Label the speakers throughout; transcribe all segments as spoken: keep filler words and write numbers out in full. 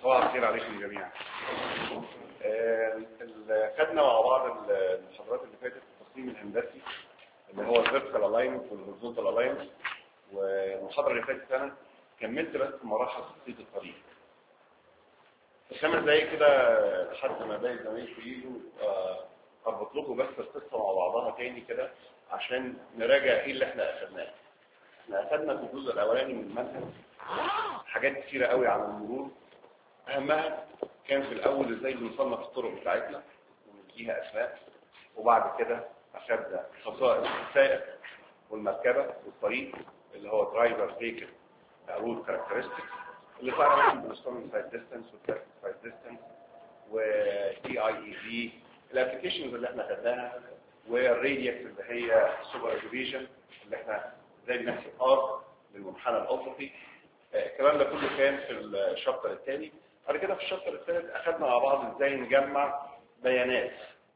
Speaker 1: صباح الخير عليكم جميعا. خدنا مع بعض المحاضرات اللي فاتت التصميم الهندسي اللي هو الفيرتيكال الاينمنت والهوريزونتال الاينمنت، والمحاضره اللي فاتت انا كملت بس مراحل تخطيط الطريق. في خمس دقايق كده لحد ما باقي زمايلي يجوا اربط لكم بس القصه مع بعضها تاني كده عشان نراجع ايه اللي احنا اخدناه. احنا اخدنا في الجزء الاولاني من المنهج حاجات كتيره قوي عن المرور، اهمها كان في الاول ازاي بنصنف الطرق بتاعتنا ونديها اسماء، وبعد كده اخدنا خصائص السائق والمركبه والطريق اللي هو درايفر فيكل رود كاركترستكس، اللي طبعا بنستخدم سايد ديستانس وتراك سايد ديستانس ودي اي اي في الابلكيشنز اللي احنا خدناها، والراديوس اللي هي سوبر ديفيجن اللي احنا ازاي بنحسب ار للمنحنى الافقي. الكلام ده كله كان في الشابتر الثاني. بعد كده في الشابتر الثالث اخذنا مع بعض ازاي نجمع بيانات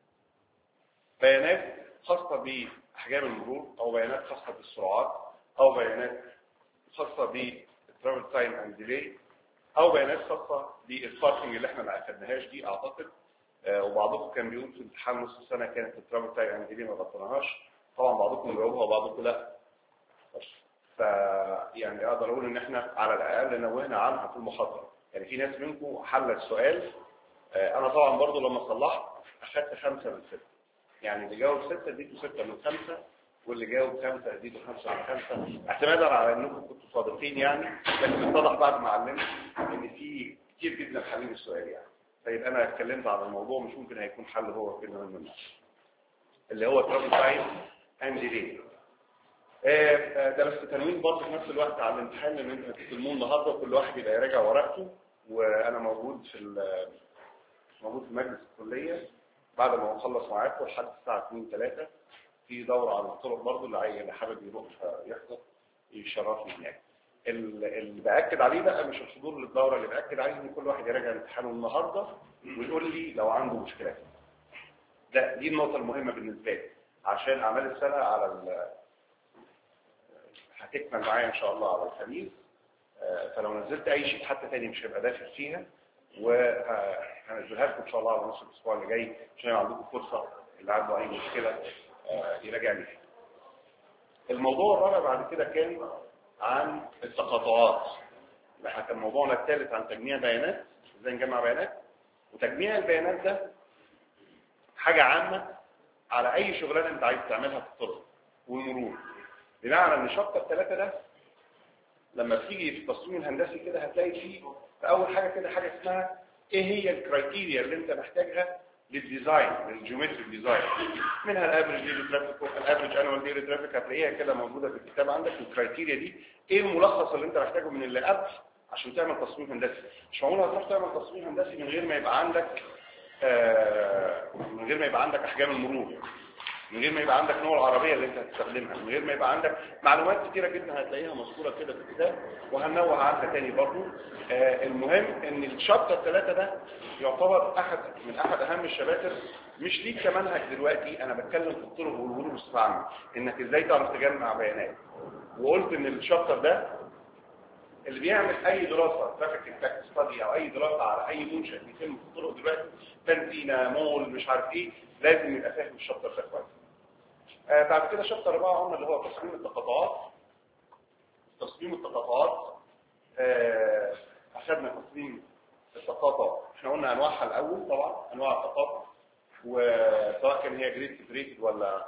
Speaker 1: بيانات خاصه باحجام المرور، او بيانات خاصه بالسرعات، او بيانات خاصه بالترافل تايم اند ديلي، او بيانات خاصه بالباركنج اللي احنا ما اخذناهاش دي اعتقد. آه وبعضكم كان بيقول في امتحان نص السنه كانت الترافل تايم اند ديلي ما غطيناهاش، طبعا بعضكم جاوبها وبعضكم لا. ف يعني اقدر اقول ان احنا على الاقل نوهنا عنها في المحاضره. يعني في ناس منكم حل السؤال، آه انا طبعا برضو لما صلحت اخذت خمسه من سته، يعني اللي جاوب سته اديته سته من خمسه، واللي جاوب خمسه اديته خمسه من خمسه، اعتمادا على انكم كنتوا صادقين يعني. لكن اتضح بعد ما علمت ان في كتير جدا حلين السؤال يعني. طيب انا اتكلمت عن الموضوع، مش ممكن هيكون حل هو كلمه منه اللي هو ترافل تايم اند ديلي. ده بس تنوين برضه في نفس الوقت على الامتحان ان انتوا هتستلموه النهارده وكل واحد يبقى يراجع ورقته، وانا موجود في موجود في مجلس الكليه بعد ما نخلص معاكم لحد الساعه اتنين تلاته في دوره على الطرق برضه، اللي اللي حابب يروح يحضر يشرفني هناك. اللي باكد عليه بقى مش الحضور للدوره، اللي باكد عليه ان كل واحد يراجع امتحانه النهارده ويقول لي لو عنده مشكلات. ده دي النقطه المهمه بالنسبه لي عشان اعمال السنه على ال هتكمل معايا ان شاء الله على الخميس. فلو نزلت اي شيء حتى تاني مش هيبقى داخل فيها، وهنزلها لكم ان شاء الله على نص الاسبوع اللي جاي عشان يبقى عندكم فرصه اللي عنده اي مشكله يراجع لي فيها. الموضوع الرابع بعد كده كان عن التقاطعات. احنا كان موضوعنا الثالث عن تجميع بيانات، ازاي نجمع بيانات. وتجميع البيانات ده حاجه عامه على اي شغلانه انت عايز تعملها في الطرق والمرور. بمعنى ان شابتر ثلاثة ده لما بتيجي في التصميم الهندسي كده هتلاقي فيه في اول حاجه كده حاجه اسمها ايه هي الكرايتيريا اللي انت محتاجها للديزاين، للجيومتريك ديزاين. منها الافريج ديلي ترافيك، الافريج انوال ديلي ترافيك، هتلاقيها كده موجوده في الكتاب عندك. الكرايتيريا دي ايه الملخص اللي انت محتاجه من اللي قبل عشان تعمل تصميم هندسي. مش معقول هتروح تعمل تصميم هندسي من غير ما يبقى عندك آه من غير ما يبقى عندك احجام المرور، من غير ما يبقى عندك نوع العربيه اللي انت هتستخدمها، من غير ما يبقى عندك معلومات كتيره جدا هتلاقيها مذكوره كده في الكتاب، وهننوه عنها تاني برضه. آه المهم ان الشابتر ثلاثة ده يعتبر احد من احد اهم الشباتر، مش ليك كمنهج دلوقتي، انا بتكلم في الطرق والمرور بصفه عامه، انك ازاي تعرف تجمع بيانات. وقلت ان الشابتر ده اللي بيعمل اي دراسه ترافيك امباكت ستادي او اي دراسه على اي منشأ بيتم في الطرق دلوقتي، بنزينه مول مش عارف ايه، لازم يبقى فاهم الشابتر ده كويس. آه بعد كده شابتر أربعة قلنا اللي هو تصميم التقاطعات. تصميم التقاطعات آه أخذنا تصميم التقاطع، احنا قلنا أنواعها الأول طبعا، أنواع التقاطع وسواء كان هي جريد سيبريتد ولا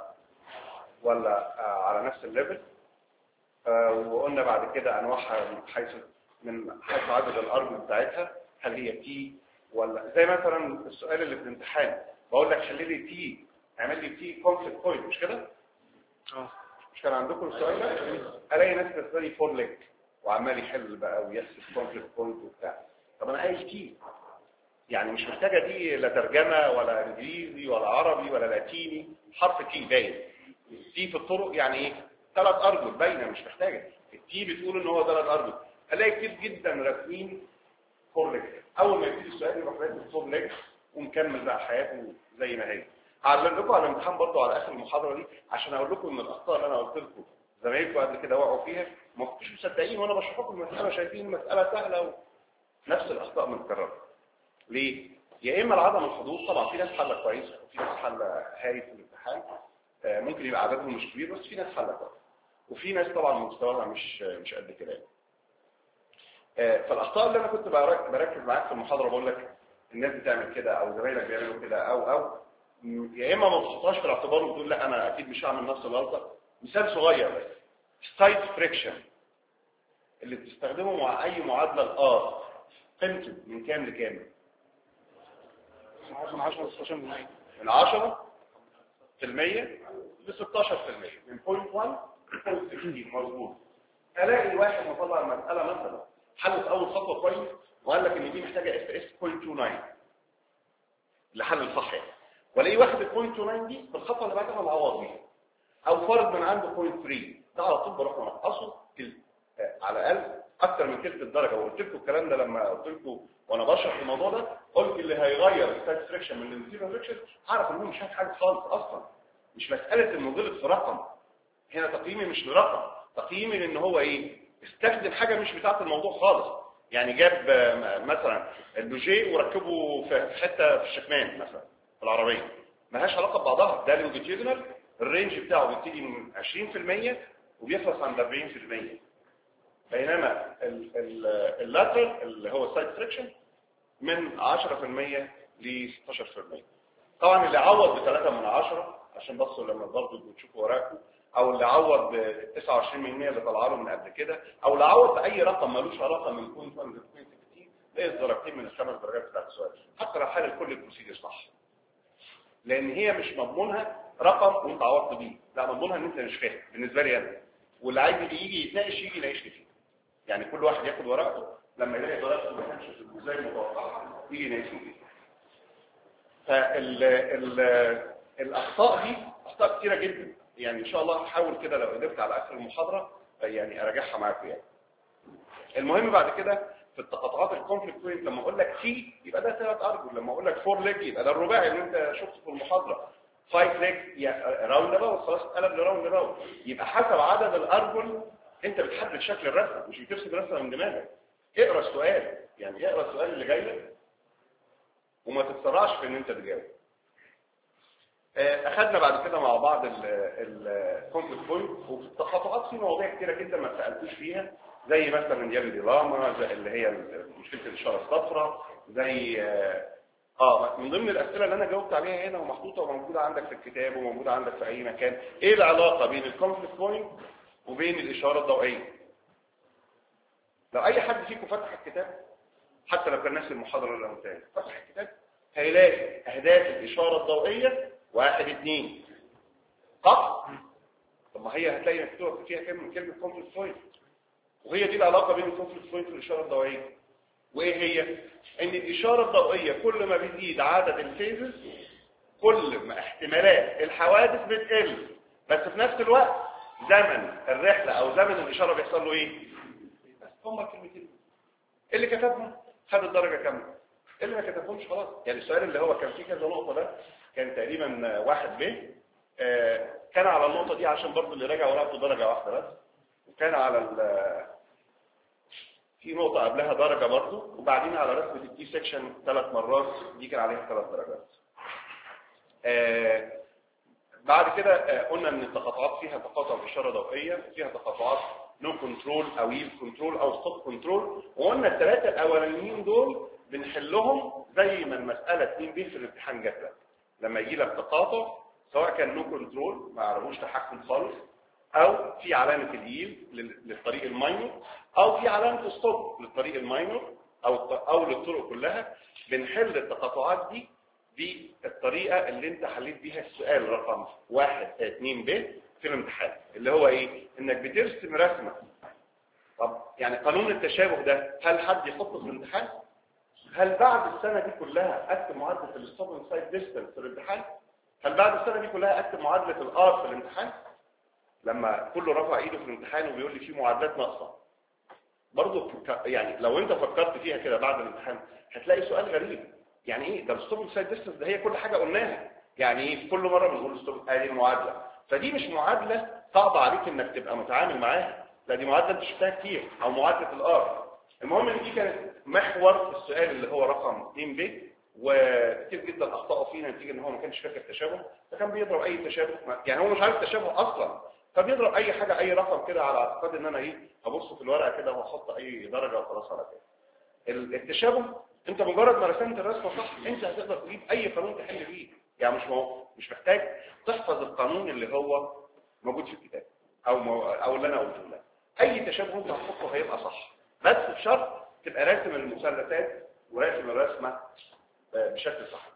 Speaker 1: ولا آه على نفس الليفل. آه وقلنا بعد كده أنواعها من حيث من حيث عدد الأرجل بتاعتها، هل هي تي ولا زي مثلا السؤال اللي في الامتحان بقول لك خلي لي تي، اعمل لي تي كونفليكت بوينت، مش كده؟ اه مش كان عندكم السؤال ده؟ الاقي ناس بتسالي فور ليك وعمال يحل بقى ويحسب كونفليكت بوينت وبتاع. طب انا عايز تي، يعني مش محتاجه دي لا ترجمه ولا انجليزي ولا عربي ولا لاتيني، حرف تي باين. تي في الطرق يعني ايه؟ ثلاث ارجل باينه مش محتاجه. التي بتقول ان هو ثلاث ارجل. الاقي كتير جدا راسمين فور ليك، اول ما يبتدي السؤال يروح راسم فور ليك ومكمل بقى حياته زي ما هي. هعلم لكم على الامتحان برضه على اخر المحاضره دي عشان اقول لكم ان الاخطاء اللي انا قلت لكم زمايلكم قبل كده وقعوا فيها ما كنتوش مصدقين وانا بشرح لكم المساله، شايفين المساله سهله نفس الاخطاء متكرره. ليه؟ يا اما لعدم الحضور، طبعا في ناس حله كويس وفي ناس حله هايل في الامتحان، ممكن يبقى عددهم مش كبير بس في ناس حله كويس، وفي ناس طبعا مستواها مش مش قد كده. فالاخطاء اللي انا كنت بركز معاك في المحاضره بقول لك الناس بتعمل كده او زمايلك بيعملوا كده او او يا اما ما بتحطهاش في الاعتبار وتقول لا انا اكيد مش هعمل نفس الغلطه. مثال صغير بس، سايد فريكشن اللي بتستخدمه مع اي معادله الار قيمته من كام لكام؟
Speaker 2: من عشرة ل ستاشر بالمية.
Speaker 1: من عشرة في المية ل ستاشر في المية، من صفر فاصلة واحد ل صفر فاصلة ستة عشر مظبوط. الاقي واحد مطلع المساله مثلا حلت اول خطوه كويس وقال لك ان دي محتاجه اف اس صفر فاصلة تسعة وعشرين لحل الصح يعني، والاقي واخد ال صفر فاصلة تسعة وعشرين دي في الخطوه اللي بعدها معوض بيها، او فرض من عنده صفر فاصلة ثلاثة ده على طول بروح منقصه على الاقل اكتر من ثلث الدرجه. وقلت لكم الكلام ده لما قلت لكم وانا بشرح الموضوع ده، قلت اللي هيغير الستات فريكشن من الزيرو فريكشن عارف انه مش حاجه خالص اصلا، مش مساله انه غلط في رقم. هنا تقييمي مش لرقم، تقييمي لان هو ايه؟ استخدم حاجه مش بتاعه الموضوع خالص. يعني جاب مثلا اللوجيه وركبه في حته في الشكمان مثلا في العربيه مالهاش علاقه ببعضها. ده لونجيتيودنال الرينج بتاعه بيبتدي من عشرين في المية وبيخلص عند أربعين في المية، بينما اللاترال اللي هو السايد فريكشن من عشرة في المية ل ستاشر في المية. طبعا اللي عوض ب ثلاثة من عشرة عشان بصوا لما برضه بتشوفوا وراكم، او اللي عوض ب تسعة وعشرين بالمية اللي طلع له من قبل كده، او اللي عوض باي رقم ملوش علاقه من كون فان ستين ده درجتين من الخمس درجات بتاعت السؤال حتى لو حل كل البروسيجر صح، لان هي مش مضمونها رقم وانت عوضت بيه، لا مضمونها ان انت مش فاهم بالنسبه لي انا، واللي عايز يجي يتناقش يجي يناقشني فيه. يعني كل واحد ياخد ورقته لما يلاقي ورقته ما كانش زي المتوقع يجي يناقشني فيه. فالاخطاء دي اخطاء كتيره جدا، يعني ان شاء الله هحاول كده لو قدرت على اخر المحاضره يعني اراجعها معاكم يعني. المهم بعد كده في التقاطعات الكونفليكت بوينت لما اقول لك تي يبقى ده ثلاث ارجل، لما اقول لك فور ليج يبقى ده الرباعي اللي انت شفته في المحاضره، فايف ليج راوند اباوت خلاص اتقلب لراوند اباوت. يبقى حسب عدد الارجل انت بتحدد شكل الرسمه، مش بترسم رسمه من دماغك. اقرا السؤال، يعني اقرا السؤال اللي جاي لك وما تتسرعش في ان انت تجاوب. اخذنا بعد كده مع بعض الكونفليكت بوينت، وفي التقاطعات في مواضيع كتيره جدا ما سالتوش فيها، زي مثلا ديال الدراما، زي اللي هي مشكله الاشاره الصفراء، زي اه من ضمن الاسئله اللي انا جاوبت عليها هنا ومحطوطه وموجوده عندك في الكتاب وموجوده عندك في اي مكان، ايه العلاقه بين الكونفليكت بوينت وبين الاشاره الضوئيه؟ لو اي حد فيكم فتح الكتاب حتى لو كان نفس المحاضره اللي قلتها فتح الكتاب هيلاقي اهداف الاشاره الضوئيه واحد اثنين صح؟ طب ما هي هتلاقي مكتوبه فيها كلمه كلمه كونفليكت بوينت، وهي دي العلاقه بين الكونفليكت بوينت والاشاره الضوئيه. وايه هي؟ ان الاشاره الضوئيه كل ما بيزيد عدد الفيزز كل ما احتمالات الحوادث بتقل، بس في نفس الوقت زمن الرحله او زمن الاشاره بيحصل له ايه؟ بس هم الكلمتين اللي كتبهم خد الدرجه كامله، اللي ما كتبهمش خلاص. يعني السؤال اللي هو كان فيه كذا نقطه ده كان تقريبا واحد ب آه كان على النقطه دي عشان برضه اللي راجع ورقته درجه واحده بس، وكان على في نقطه قبلها درجه برضه، وبعدين على رسمه التي سيكشن ثلاث مرات دي كان عليها ثلاث درجات. آه بعد كده آه قلنا ان التقاطعات فيها تقاطع اشاره ضوئيه، فيها تقاطعات نو كنترول او يل كنترول او ستوب كنترول، وقلنا الثلاثه الاولانيين دول بنحلهم زي ما المساله اتنين ب في الامتحان جات لك. لما يجي لك تقاطع سواء كان نو كنترول ما عرفوش تحكم خالص، او في علامه اليل للطريق الماينور، او في علامه ستوب للطريق الماينور، او او للطرق كلها، بنحل التقاطعات دي بالطريقه اللي انت حليت بيها السؤال رقم واحد اتنين ب في الامتحان، اللي هو ايه؟ انك بترسم رسمه. طب يعني قانون التشابه ده هل حد يحطه في الامتحان؟ هل بعد السنه دي كلها اكتب معادله الستوب سايد ديستنس في الامتحان؟ هل بعد السنه دي كلها اكتب معادله الار في الامتحان؟ لما كله رفع ايده في الامتحان وبيقول لي في معادلات ناقصه، برضه يعني لو انت فكرت فيها كده بعد الامتحان هتلاقي سؤال غريب. يعني ايه ده الستوب سايد ديستنس؟ ده هي كل حاجه قلناها. يعني ايه كل مره بنقول ستوب ادي المعادله؟ فدي مش معادله صعبه عليك انك تبقى متعامل معاها، لا دي معادله انت شفتها كتير، او معادله الار المهم ان دي كانت محور السؤال اللي هو رقم اتنين ب، وكتير جدا اخطاوا فيه نتيجه ان هو ما كانش فاكر تشابه، فكان بيضرب اي تشابه، يعني هو مش عارف تشابه اصلا، فبيضرب اي حاجه اي رقم كده على اعتقاد ان انا ايه هبص في الورقه كده واحط اي درجه وخلاص على كده. التشابه انت مجرد ما رسمت الرسمه صح انت هتقدر تجيب اي قانون تحل بيه، يعني مش مو... مش محتاج تحفظ القانون اللي هو موجود في الكتاب او مو... او اللي انا قلته لك. اي تشابه انت هتحطه هيبقى صح، بس بشرط تبقى راسم المثلثات وراسم الرسمه بشكل صح.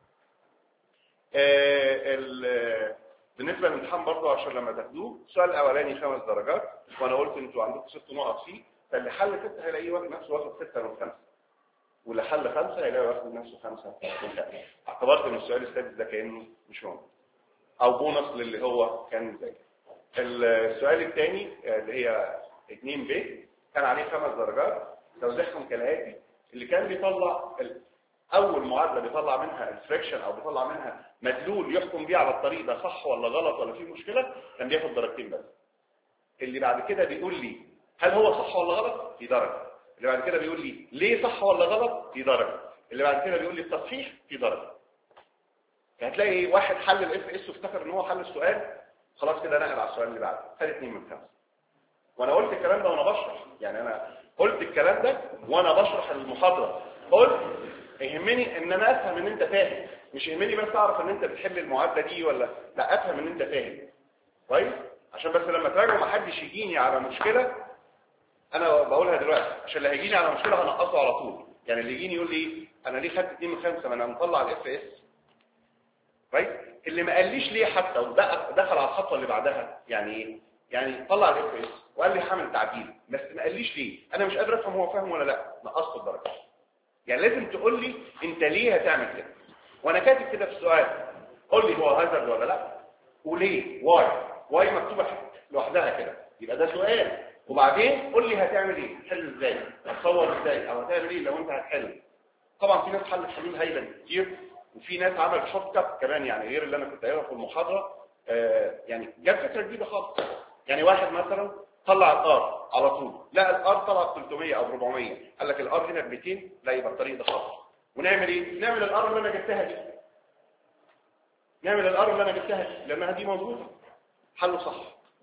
Speaker 1: بالنسبه للامتحان برضه عشان لما تاخدوه، السؤال الاولاني خمس درجات، وانا قلت انتوا عندكم ست نقط فيه، فاللي حل سته هيلاقيه واخد نفسه واخد سته من خمسه، واللي حل خمسه هيلاقيه واخد نفسه خمسه من خمسه. اعتبرت ان السؤال السادس ده كانه مش موجود او بونص للي هو كان زي. السؤال الثاني اللي هي اتنين ب كان عليه خمس درجات، توزيعهم كالاتي: اللي كان بيطلع اول معادله بيطلع منها الفريكشن او بيطلع منها مدلول يحكم بيه على الطريق ده صح ولا غلط ولا فيه مشكله، كان بياخد درجتين بس. اللي بعد كده بيقول لي هل هو صح ولا غلط في درجه، اللي بعد كده بيقول لي ليه صح ولا غلط في درجه، اللي بعد كده بيقول لي التصحيح في درجه. هتلاقي واحد حل الاف اس وافتكر ان هو حل السؤال خلاص كده نقل على السؤال اللي بعده، خد اتنين من خمسه. وانا قلت الكلام ده وانا بشرح، يعني انا قلت الكلام ده وانا بشرح المحاضره، قلت يهمني ان انا افهم ان انت فاهم، مش يهمني بس اعرف ان انت بتحل المعادله دي ولا لا، افهم ان انت فاهم كويس، عشان بس لما تراجعوا ما حدش يجيني على مشكله انا بقولها دلوقتي، عشان اللي هيجيني على مشكله هنقصه على طول. يعني اللي يجيني يقول لي انا ليه خدت اتنين من خمسه ما انا مطلع الاف اس كويس، اللي ما قاليش ليه حتى ودخل على الخطوه اللي بعدها، يعني ايه؟ يعني طلع الاف اس وقال لي حامل تعديل بس ما قاليش ليه، انا مش قادر افهم هو فاهم ولا لا، نقصت الدرجه. يعني لازم تقول لي انت ليه هتعمل كده، وانا كاتب كده في السؤال قول لي هو هازارد ولا لا وليه، واي واي مكتوبه لوحدها كده يبقى ده سؤال، وبعدين قول لي هتعمل ايه، تحل ازاي، هتصور ازاي، او هتعمل ايه لو انت هتحل. طبعا في ناس حلت حلول هايله كتير، وفي ناس عمل شورت كات كمان، يعني غير اللي انا كنت قايلها في المحاضره، آه يعني جاب فكره جديده خالص. يعني واحد مثلا طلع الار على طول، لا الار طلع ثلاثمية او اربعمية، قال لك الار هنا ب ميتين، لا يبقى الطريق ده خطر. ونعمل ايه؟ نعمل الار اللي انا جبتها دي، نعمل الار اللي انا جبتها دي لانها دي موجوده، حله صح.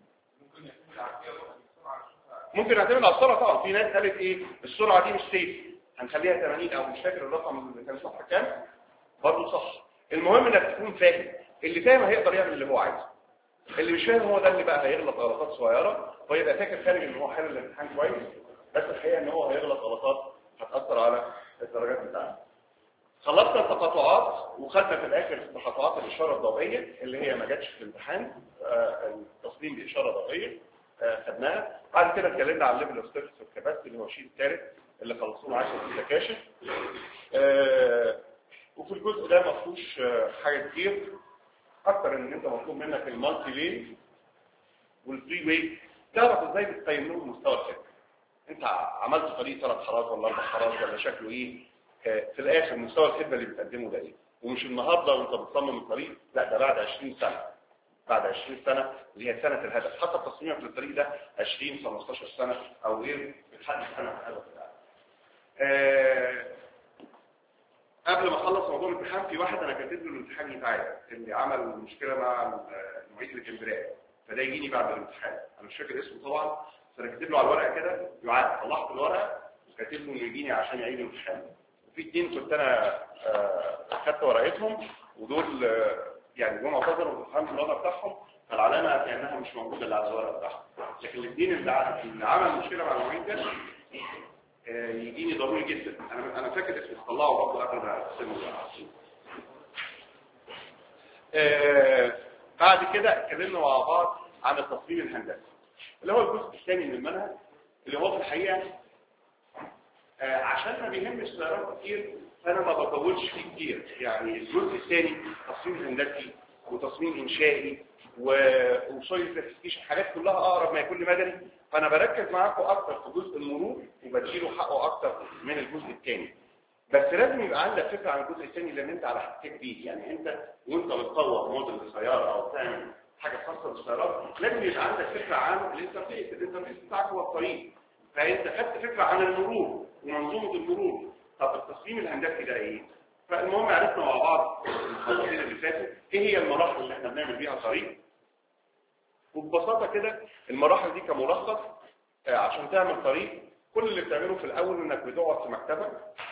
Speaker 1: ممكن نعتمد على السرعه طبعا، في ناس قالت ايه السرعه دي مش سيف، هنخليها ثمانين او مش فاكر الرقم اللي كان صح كام، برضه صح. المهم انك تكون فاهم، اللي فاهم هيقدر يعمل اللي هو عايزه، اللي مش فاهم هو ده اللي بقى هيغلط غلطات صغيره ويبقى فاكر خارج ان هو حل الامتحان كويس، بس الحقيقه ان هو هيغلط غلطات هتاثر على الدرجات بتاعته. خلصنا التقاطعات وخدنا في الاخر تقاطعات الاشاره الضوئيه اللي هي ما جاتش في الامتحان، آه التصميم باشاره ضوئيه آه خدناها. بعد كده اتكلمنا عن الليفل اوف سيرفيس والكباسيتي اللي هو الشيء الثالث اللي خلصوه عشرة في السكاشن. آه وفي الجزء ده ما فيهوش آه حاجه كتير اكتر ان انت مطلوب منك المالتي لين والفري واي، تعرف ازاي بتقيم لهم مستوى الخدمه. انت عملت طريق ثلاث حارات ولا اربع حارات ولا شكله ايه، في الاخر مستوى الخدمه اللي بتقدمه ده ايه، ومش النهارده وانت بتصمم الطريق، لا ده بعد عشرين سنه، بعد عشرين سنه اللي هي سنه الهدف، حتى تصميمك للطريق ده عشرين خمستاشر سنه او غير بتحدد سنه الهدف بتاعك. آه قبل ما اخلص موضوع الامتحان، في واحد انا كاتب له الامتحان يتعاد اللي عمل مشكله مع المعيد الجمبريه، فده يجيني بعد الامتحان، انا مش فاكر اسمه طبعا، بس انا كاتب له على الورقه كده يعاد، طلعت الورقه وكاتب له انه يجيني عشان يعيد الامتحان. وفي اتنين كنت انا خدت ورقتهم ودول يعني جم اعتذروا وفهمت الوضع بتاعهم، فالعلامه كانها مش موجوده اللي على الورقه بتاعهم، لكن الاثنين اللي عمل مشكله مع المعيد ده يجيني ضروري جدا. انا انا فاكر اسمه، طلعه برضه قبل ما اقسمه. آه بعد كده اتكلمنا مع بعض عن التصميم الهندسي اللي هو الجزء الثاني من المنهج، اللي هو في الحقيقه آه عشان ما بيهمش سيارات كتير فانا ما بطولش فيه كتير. يعني الجزء الثاني تصميم هندسي وتصميم انشائي وسويل كلاسيفيكيشن، حاجات كلها اقرب ما يكون لمدني، فانا بركز معاكم اكتر في جزء المرور وبديله حقه اكتر من الجزء الثاني. بس لازم يبقى عندك فكره عن الجزء الثاني لان انت على احتكاك بيه، يعني انت وانت بتطور موديل لسياره او بتعمل حاجه خاصه بالسيارات لازم يبقى عندك فكره عن الانترفيس. الانترفيس بتاعك هو الطريق، فانت خدت فكره عن المرور ومنظومه المرور. طب التصميم الهندسي ده ايه؟ فالمهم عرفنا مع بعض المحاضرتين اللي فاتوا ايه هي المراحل اللي احنا بنعمل بيها طريق. وببساطه كده المراحل دي كملخص عشان تعمل طريق كل اللي بتعمله في الاول انك بتقعد في مكتبك.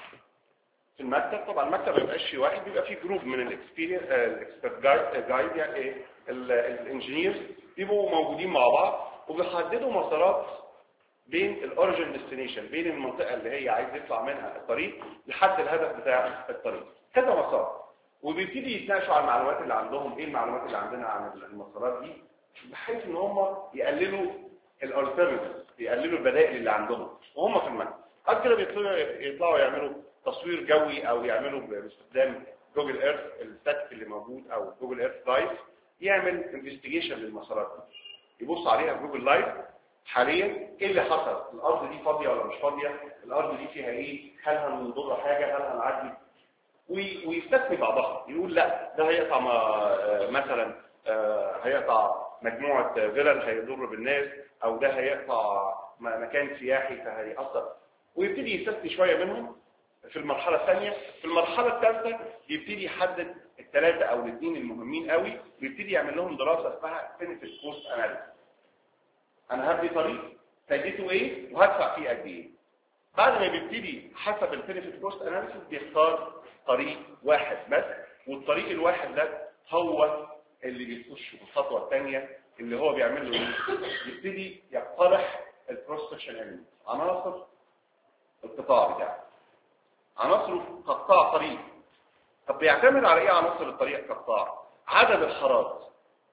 Speaker 1: في المكتب طبعا المكتب ما بيبقاش فيه واحد، بيبقى فيه جروب من الاكسبيرينس الاكسبرت جايد يعني ايه الانجينيرز بيبقوا موجودين مع بعض وبيحددوا مسارات بين الاوريجن ديستنيشن، بين المنطقه اللي هي عايز يطلع منها الطريق لحد الهدف بتاع الطريق، كذا مسار. وبيبتدي يتناقشوا على المعلومات اللي عندهم، ايه المعلومات اللي عندنا عن المسارات دي، بحيث ان هم يقللوا الالترناتيفز، يقللوا البدائل اللي عندهم وهم في المكتب. بعد كده بيطلعوا يطلعوا يعملوا تصوير جوي او يعملوا باستخدام جوجل ايرث الستاتيك اللي موجود او جوجل ايرث لايف، يعمل انفستيجيشن للمسارات دي، يبص عليها في جوجل لايف حاليا ايه اللي حصل، الارض دي فاضيه ولا مش فاضيه، الارض دي فيها ايه، هل هنضر حاجه، هل هنعدي، ويستثني بعضها، يقول لا ده هيقطع مثلا هيقطع مجموعه فيلل هيضر بالناس، او ده هيقطع مكان سياحي فهيأثر، ويبتدي يستثني شويه منهم. في المرحله الثانيه، في المرحله الثالثه يبتدي يحدد الثلاثه او الاثنين المهمين قوي، ويبتدي يعمل لهم دراسه اسمها بنفيت كوست اناليسيس. انا هبني طريق فايدته ايه وهدفع فيه قد ايه. بعد ما بيبتدي حسب البنفيت كوست اناليسيس بيختار طريق واحد بس، والطريق الواحد ده هو اللي بيخش في الخطوه الثانيه اللي هو بيعمل له ايه؟ يبتدي يقترح الكروس سكشن اليمنت، عناصر القطاع بتاعه، عناصر قطاع طريق. طب بيعتمد على ايه عناصر الطريق كقطاع؟ عدد الحارات.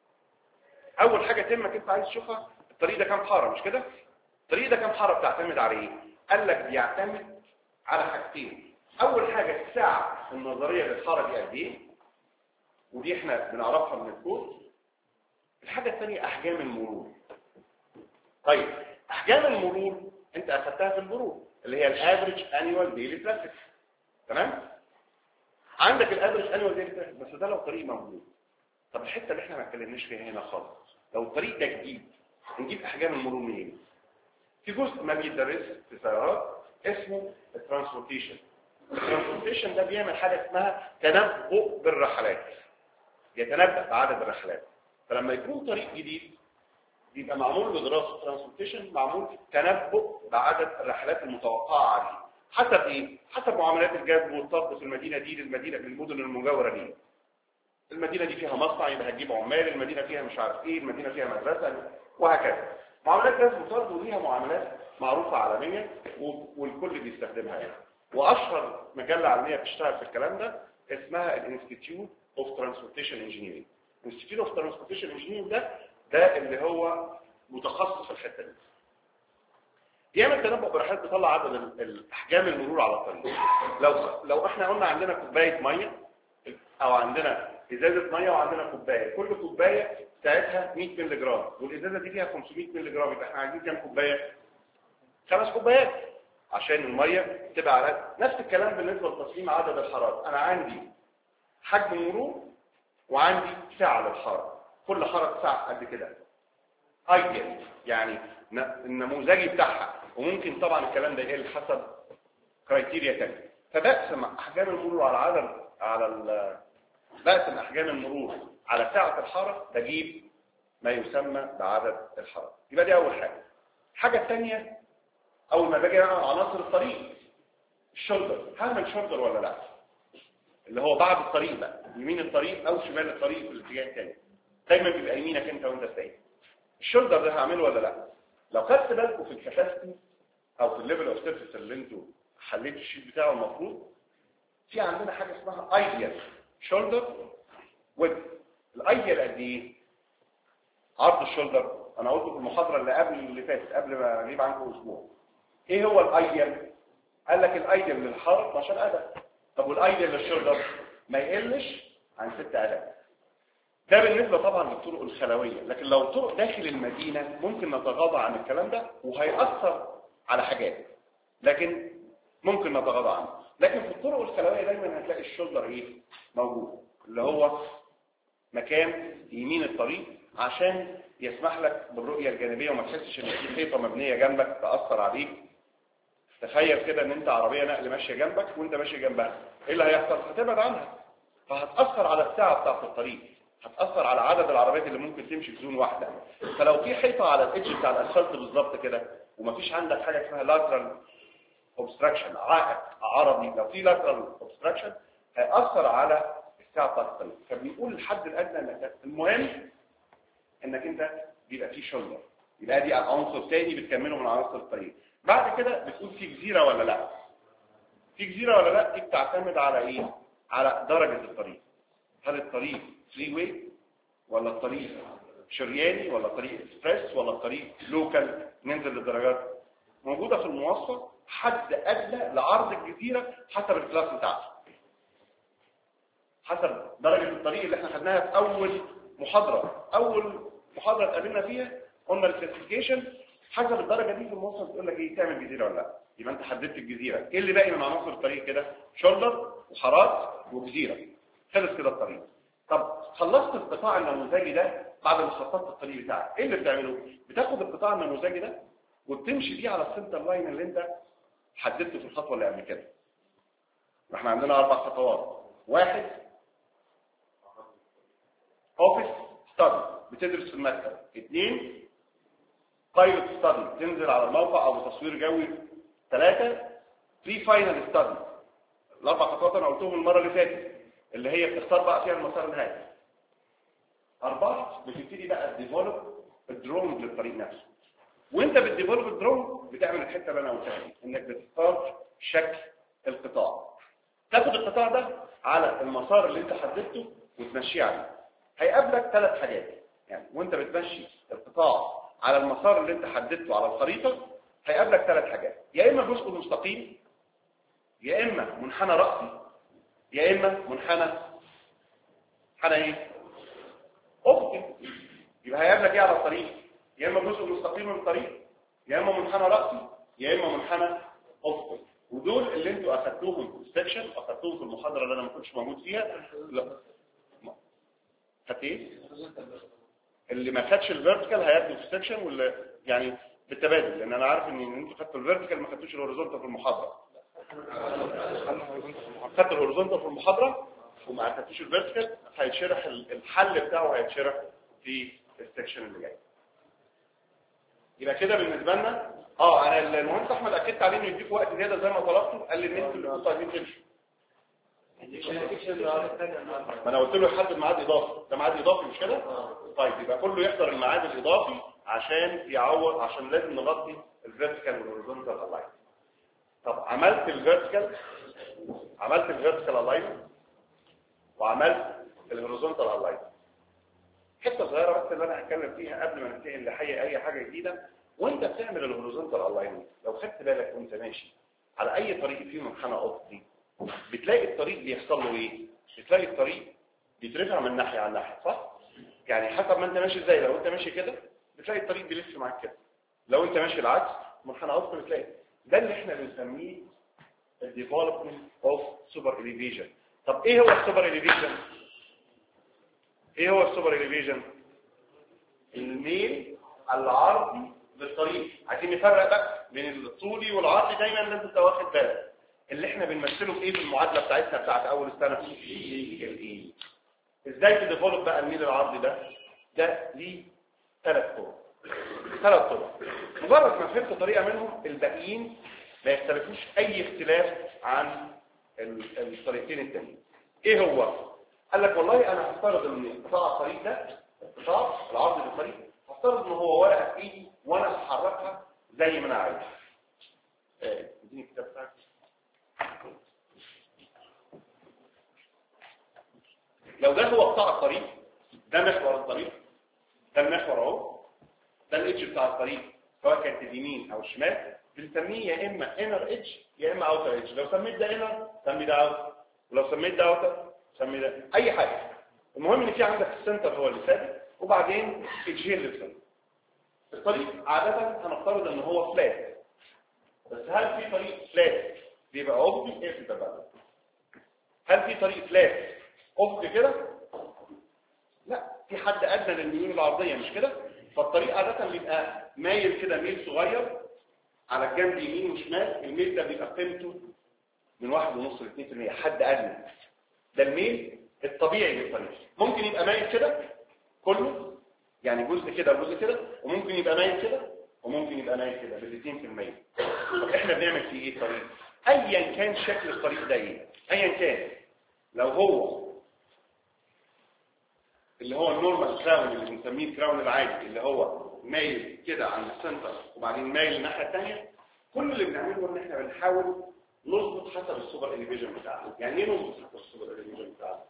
Speaker 1: اول حاجه تهمك انت عايز تشوفها الطريق ده كام حاره، مش كده؟ الطريق ده كام حاره بتعتمد على ايه؟ قال لك بيعتمد على حاجتين. اول حاجه الساعه النظريه للحاره دي قد ايه، ودي احنا بنعرفها من الكود. الحاجه الثانيه احجام المرور. طيب احجام المرور انت اخذتها في المرور اللي هي الافريج انيوال ديلي ترافيك، تمام؟ عندك الافريج انيوال ديلي ترافيك، بس ده لو طريق موجود. طب الحته اللي احنا ما اتكلمناش فيها هنا خالص، لو الطريق ده جديد نجيب احجام المرور منين؟ في جزء ما بيدرس في السيارات اسمه الترانسبورتيشن. الترانسبورتيشن ده بيعمل حاجه اسمها تنبؤ بالرحلات، يتنبأ بعدد الرحلات. فلما يكون طريق جديد بيبقى معمول له دراسه ترانسبورتيشن، معمول تنبؤ بعدد الرحلات المتوقعه عليه. حسب ايه؟ حسب معاملات الجذب والطرد في المدينه دي للمدينه للمدن المجاوره ليه. المدينه دي فيها مصنع يبقى هتجيب عمال، المدينه فيها مش عارف ايه، المدينه فيها مدرسه، وهكذا. معاملات جذب وطرد وليها معاملات معروفه عالميا والكل بيستخدمها يعني. واشهر مجله علميه بتشتغل في الكلام ده اسمها الانستيتيوت اوف ترانسبورتيشن انجينيرنج. الانستيتيوت اوف ترانسبورتيشن انجينيرنج ده ده اللي هو متخصص في الحته دي. يعمل تنبؤ برحلات، بيطلع عدد الاحجام المرور على الطريق. لو لو احنا قلنا عندنا كوبايه ميه او عندنا ازازه ميه وعندنا كوبايه، كل كوبايه بتاعتها مية مللي جرام والازازه دي فيها خمسمية مللي جرام، يبقى احنا عايزين كام كوبايه؟ خمس كوبايات عشان الميه تبقى على نفس الكلام. بالنسبه لتصميم عدد الحارات، انا عندي حجم مرور وعندي سعه للحاره، كل حاره سعه قد كده ايديال يعني النموذجي بتاعها، وممكن طبعا الكلام ده يقل حسب كرايتيريا ثانيه. فبقسم احجام المرور على عدد على ال بقسم احجام المرور على سعه الحاره، بجيب ما يسمى بعدد الحارات. يبقى دي اول حاجه. الحاجه الثانيه اول ما باجي اعمل عناصر الطريق، الشولدر، هعمل شولدر ولا لا؟ اللي هو بعد الطريق بقى، يمين الطريق او شمال الطريق في الاتجاه الثاني، دايما بيبقى يمينك انت وانت سايق. الشولدر ده هعمله ولا لا؟ لو خدت بالكم في الكاباسيتي او في الليفل اوف سيرفيس اللي انتوا حليتوا الشيت بتاعه، المفروض في عندنا حاجه اسمها ايديال شولدر ويدث. الايديال قد ايه؟ عرض الشولدر انا قلته في المحاضره اللي قبل اللي فاتت قبل ما اغيب عنكم اسبوع. ايه هو الايديال؟ قال لك الايديال للحاره اتناشر قدم. طب والايديال للشولدر ما يقلش عن ستة قدم. ده بالنسبه طبعا للطرق الخلويه، لكن لو طرق داخل المدينه ممكن نتغاضى عن الكلام ده وهيأثر على حاجات، لكن ممكن نتغاضى عنه. لكن في الطرق الخلويه دايما هتلاقي الشولدر ايه؟ موجود، اللي هو مكان يمين الطريق عشان يسمح لك بالرؤيه الجانبيه وما تحسش ان في حيطه مبنيه جنبك تاثر عليك. تخيل كده ان انت عربيه نقل ماشيه جنبك وانت ماشي جنبها، ايه اللي هيحصل؟ هتبعد عنها، فهتاثر على السعه بتاعه الطريق، هتاثر على عدد العربيات اللي ممكن تمشي في زون واحده. فلو في حيطه على الاتش بتاع الاسفلت بالظبط كده ومفيش عندك حاجه اسمها lateral obstruction، عائق عرضي، لو في lateral obstruction هيأثر على السعه بتاعه الطريق. فبنقول الحد الادنى انك المهم انك انت بيبقى فيه شولدر، يبقى دي عنصر تاني بتكمله من عناصر الطريق. بعد كده بتقول في جزيره ولا لا. في جزيره ولا لا دي بتعتمد على ايه؟ على درجه الطريق. هل الطريق فري واي ولا الطريق شرياني ولا الطريق اكسبريس ولا الطريق لوكال؟ ننزل للدرجات موجوده في المواصفه حد ادنى لعرض الجزيره حسب الكلاس بتاعته، حسب درجه الطريق اللي احنا خدناها في اول محاضره. اول محاضره اتقابلنا فيها قلنا الكلاسيفيكيشن حسب الدرجه دي في المواصفه بتقول لك ايه تعمل جزيره ولا لا. يبقى انت حددت الجزيره، ايه اللي باقي من عناصر الطريق كده؟ شولدر وحارات وجزيره، خلص كده الطريق. طب خلصت القطاع النموذجي ده بعد ما خططت الطريق بتاعك، ايه اللي بتعمله؟ بتاخد القطاع النموذجي ده وتمشي بيه على السنتر لاين اللي انت حددته في الخطوه اللي قبل كده. احنا عندنا اربع خطوات. واحد اوفيس ستادي بتدرس في المكتب. اثنين بايلوت ستادي تنزل على الموقع او تصوير جوي. ثلاثة بري فاينل ستادي. الاربع خطوات انا قلتهم المره اللي فاتت اللي هي بتختار بقى فيها المسار النهائي. أربعة بتبتدي بقى تديفلوب الدرون للطريق نفسه. وانت بتديفلوب الدرون بتعمل الحته اللي انا قلتها دي، انك بتختار شكل القطاع. تاخد القطاع ده على المسار اللي انت حددته وتمشيه عليه. هيقابلك ثلاث حاجات، يعني وانت بتمشي القطاع على المسار اللي انت حددته على الخريطه هيقابلك ثلاث حاجات، يا اما جزء مستقيم، يا اما منحنى رأسي، يا اما منحنى منحنى ايه؟ افقي. يبقى هيقابلك ايه على الطريق؟ يا اما جزء مستقيم من الطريق، يا اما منحنى رأسي، يا اما منحنى افقي. ودول اللي انتوا اخدتوهم في السكشن، اخدتوهم في المحاضره اللي انا ما كنتش موجود فيها. لا خدت ايه؟ اللي ما خدش الفيرتيكال هياخده في السكشن، واللي يعني بالتبادل، لان انا عارف ان انتوا خدتوا الفيرتيكال ما خدتوش الهوريزونتال في المحاضره. خدتوا الهوريزونتال في المحاضره وما خدتوش الفيرتيكال. هيتشرح الحل بتاعه هيتشرح في السكشن اللي جاي. يبقى كده بالنسبه لنا اه انا المهندس احمد اكدت عليه انه يديكم وقت زياده زي ما طلبته. قال لي ان انتوا اللي كنتوا عايزين تمشوا. ما انا قلت له يحدد ميعاد اضافي. ده ميعاد اضافي مش كده؟ طيب يبقى كله يحضر الميعاد الاضافي عشان يعوض، عشان لازم نغطي الفيرتيكال والهوريزونتال الاين. طب عملت الفيرتيكال، عملت الفيرتيكال الاين وعملت الهوريزونتال الاين. حته صغيره بس اللي انا هتكلم فيها قبل ما ننتقل لحي اي حاجه جديده. وانت بتعمل الهوريزونتال الاين لو خدت بالك وانت ماشي على اي طريق فيه منحنى افقي بتلاقي الطريق بيحصل له ايه؟ بتلاقي الطريق بيترفع من ناحيه على ناحيه، صح؟ يعني حسب ما انت ماشي ازاي. لو انت ماشي كده بتلاقي الطريق بيلف معاك كده. لو انت ماشي العكس منحنى افقي بتلاقي. ده اللي احنا بنسميه الديفلوبمنت اوف سوبر اليفيشن. طب ايه هو السوبر اليفيشن؟ ايه هو السوبر اليفيشن؟ الميل العرضي للطريق. عايزين نفرق بقى بين الطولي والعرضي. دايما لازم تبقى واخد بالك اللي احنا بنمثله بايه في المعادله بتاعتنا بتاعت اول السنه؟ الايه. ازاي تديفلوب بقى الميل العرضي ده؟ ده ليه ثلاث طرق. ثلاث طرق مجرد ما فهمت طريقه منهم الباقيين ما يختلفوش اي اختلاف عن الطريقتين التانيين. ايه هو؟ قال لك والله انا هفترض ان قطاع الطريق ده، القطاع العرضي للطريق، هفترض ان هو ورقه في ايدي وانا هحركها زي ما انا عايز. ايه اديني الكتاب بتاعك. لو ده هو قطاع الطريق، ده محور الطريق، ده المحور اهو، ده الاتش بتاع الطريق سواء كانت اليمين او الشمال، بنسميه يا اما انر اتش يا اما اوتر اتش. لو سميت ده انر سمي ده اوتر، ولو سميت ده اوتر سمي ده اي حاجه. المهم ان في عندك السنتر هو اللي ثابت وبعدين اتجين للسنتر. الطريق عاده هنفترض ان هو فلات، بس هل في طريق فلات بيبقى افقي؟ ايه في بقى؟ هل في طريق فلات افقي كده؟ لا، في حد ادنى للميول العرضيه مش كده؟ فالطريق عاده بيبقى مايل كده ميل صغير على الجنب يمين وشمال. الميل ده بيبقى قيمته من واحد ونص ل اتنين في المية حد ادنى. ده الميل الطبيعي للطريق. ممكن يبقى مايل كده كله، يعني جزء كده وجزء كده، وممكن يبقى مايل كده وممكن يبقى مايل كده بال اتنين في المية. طب احنا بنعمل فيه ايه الطريق؟ ايا كان شكل الطريق ده ايه، ايا كان، لو هو اللي هو النورمال كراون اللي بنسميه الكراون العادي اللي هو مايل كده عن السنتر وبعدين مايل الناحيه الثانيه، كل اللي بنعمله ان احنا بنحاول نظبط حسب السوبر اليفيجن بتاعنا. يعني ايه نظبط حسب السوبر اليفيجن بتاعنا؟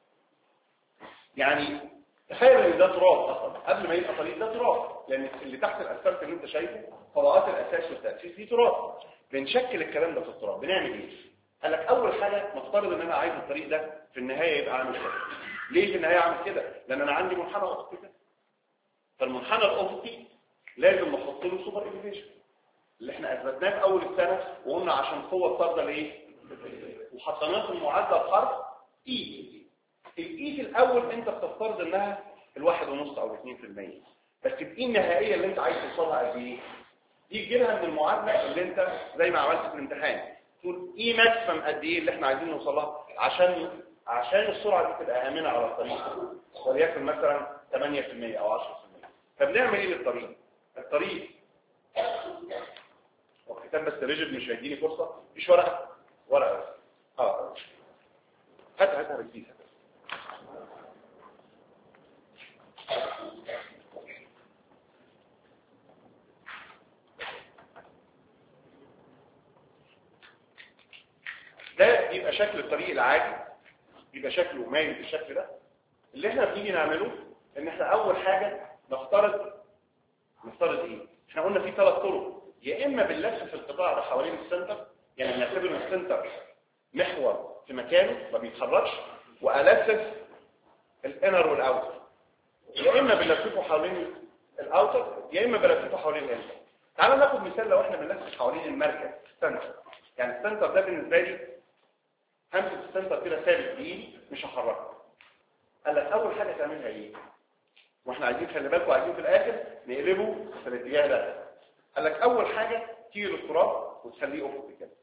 Speaker 1: يعني تخيل ان ده تراب اصلا قبل ما يبقى طريق، ده تراب، لان يعني اللي تحت الاسفلت اللي انت شايفه طبقات الاساس والتاسيس دي تراب. بنشكل الكلام ده في التراب. بنعمل ايه؟ قال لك اول حاجه نفترض ان انا عايز الطريق ده في النهايه يبقى عامل كده. ليه في النهايه عامل كده؟ لان انا عندي منحنى افقي كده. فالمنحنى الافقي لازم نحط له سوبر اليفيشن اللي احنا اثبتناه في اول السنه وقلنا عشان قوه طارده لايه؟ وحطيناه في المعادله بحرف اي. الاي في الاول انت بتفترض انها الواحد ونص او اتنين في المية، بس الاي النهائيه اللي انت عايز توصلها قد ايه؟ دي تجيبها من المعادله اللي انت زي ما عملت في الامتحان، تقول اي ماكسيمم قد ايه اللي احنا عايزين نوصلها عشان عشان السرعه دي تبقى امنه على الطريق، وليكن مثلا تمانية في المية او عشرة في المية. فبنعمل ايه للطريق؟ الطريق والكتاب بس ريجيد مش هيديني فرصه. مفيش ورقه؟ ورقه اه هات هاتها بالكيس. ده يبقى شكل الطريق العادي، يبقى شكله مايل بالشكل ده. اللي احنا بنيجي نعمله ان احنا اول حاجه نفترض نفترض ايه؟ احنا قلنا في ثلاث طرق، يا اما بنلف في القطاع ده حوالين السنتر، يعني نعتبر ان السنتر محور في مكانه ما بيتحركش والفف الانر والاوتر، يا اما بنلففه حوالين الاوتر يا اما بنلففه حوالين الانر. تعالوا ناخد مثال. لو احنا بنلف حوالين المركز السنتر، يعني السنتر ده بالنسبه لي همسك السنتر كده ثابت بايدي مش هحركه. قال لك اول حاجه تعملها ايه؟ واحنا عايزين خلي بالكم عايزين في الاخر نقلبه في الاتجاه ده. قال لك اول حاجه تيجي للتراب وتخليه افقي كده.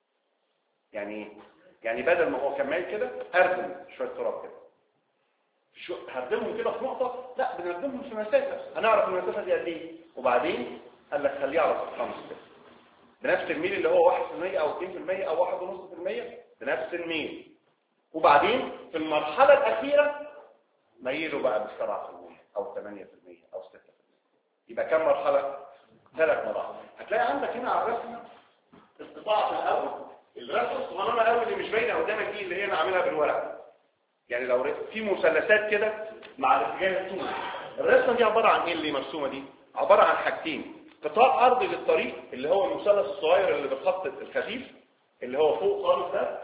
Speaker 1: يعني يعني بدل ما هو كمال كده هردم شويه تراب كده. شو هردمهم كده في نقطه؟ لا، بنردمهم في مسافه، هنعرف المسافه دي قد ايه. وبعدين قال لك خليه على سطح خمس كده بنفس الميل اللي هو واحد في المية او اتنين في المية او واحد ونص في المية بنفس الميل. وبعدين في المرحله الاخيره ميله بقى بالسبعة في المية او ثمانية في المية او ستة في المية. يبقى كم مرحله؟ ثلاث مراحل. هتلاقي عندك هنا على الرسمه القطاع في الاول، الرسمه الصغيره قوي اللي مش باينه قدامك دي اللي هي انا عاملها بالورق. يعني لو في مثلثات كده مع الاتجاه الطولي، الرسمه دي عباره عن ايه اللي مرسومه دي؟ عباره عن حاجتين: قطاع ارضي للطريق اللي هو المثلث الصغير اللي بالخط الخفيف اللي هو فوق خالص ده،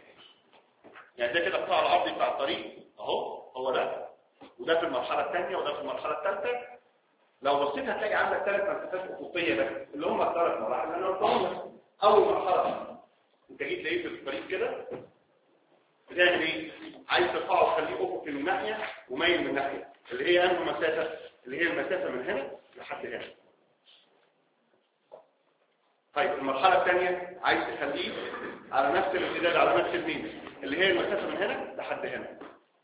Speaker 1: يعني ده كده القطاع الارضي بتاع الطريق اهو، هو ده، وده في المرحله الثانيه وده في المرحله الثالثه. لو بصيت هتلاقي عندك ثلاث مسافات افقيه بس اللي هم الثلاث مراحل اللي انا قلتهم لك. اول مرحله انت جيت لقيت الطريق كده، بتعمل ايه؟ عايز ترفعه وتخليه افقي من ناحيه ومايل من ناحيه، اللي هي انهي مسافه؟ اللي هي المسافه من هنا لحد هنا. طيب المرحله الثانيه عايز تخليه على نفس الامتداد على نفس الميل، اللي هي المسافه من هنا لحد هنا.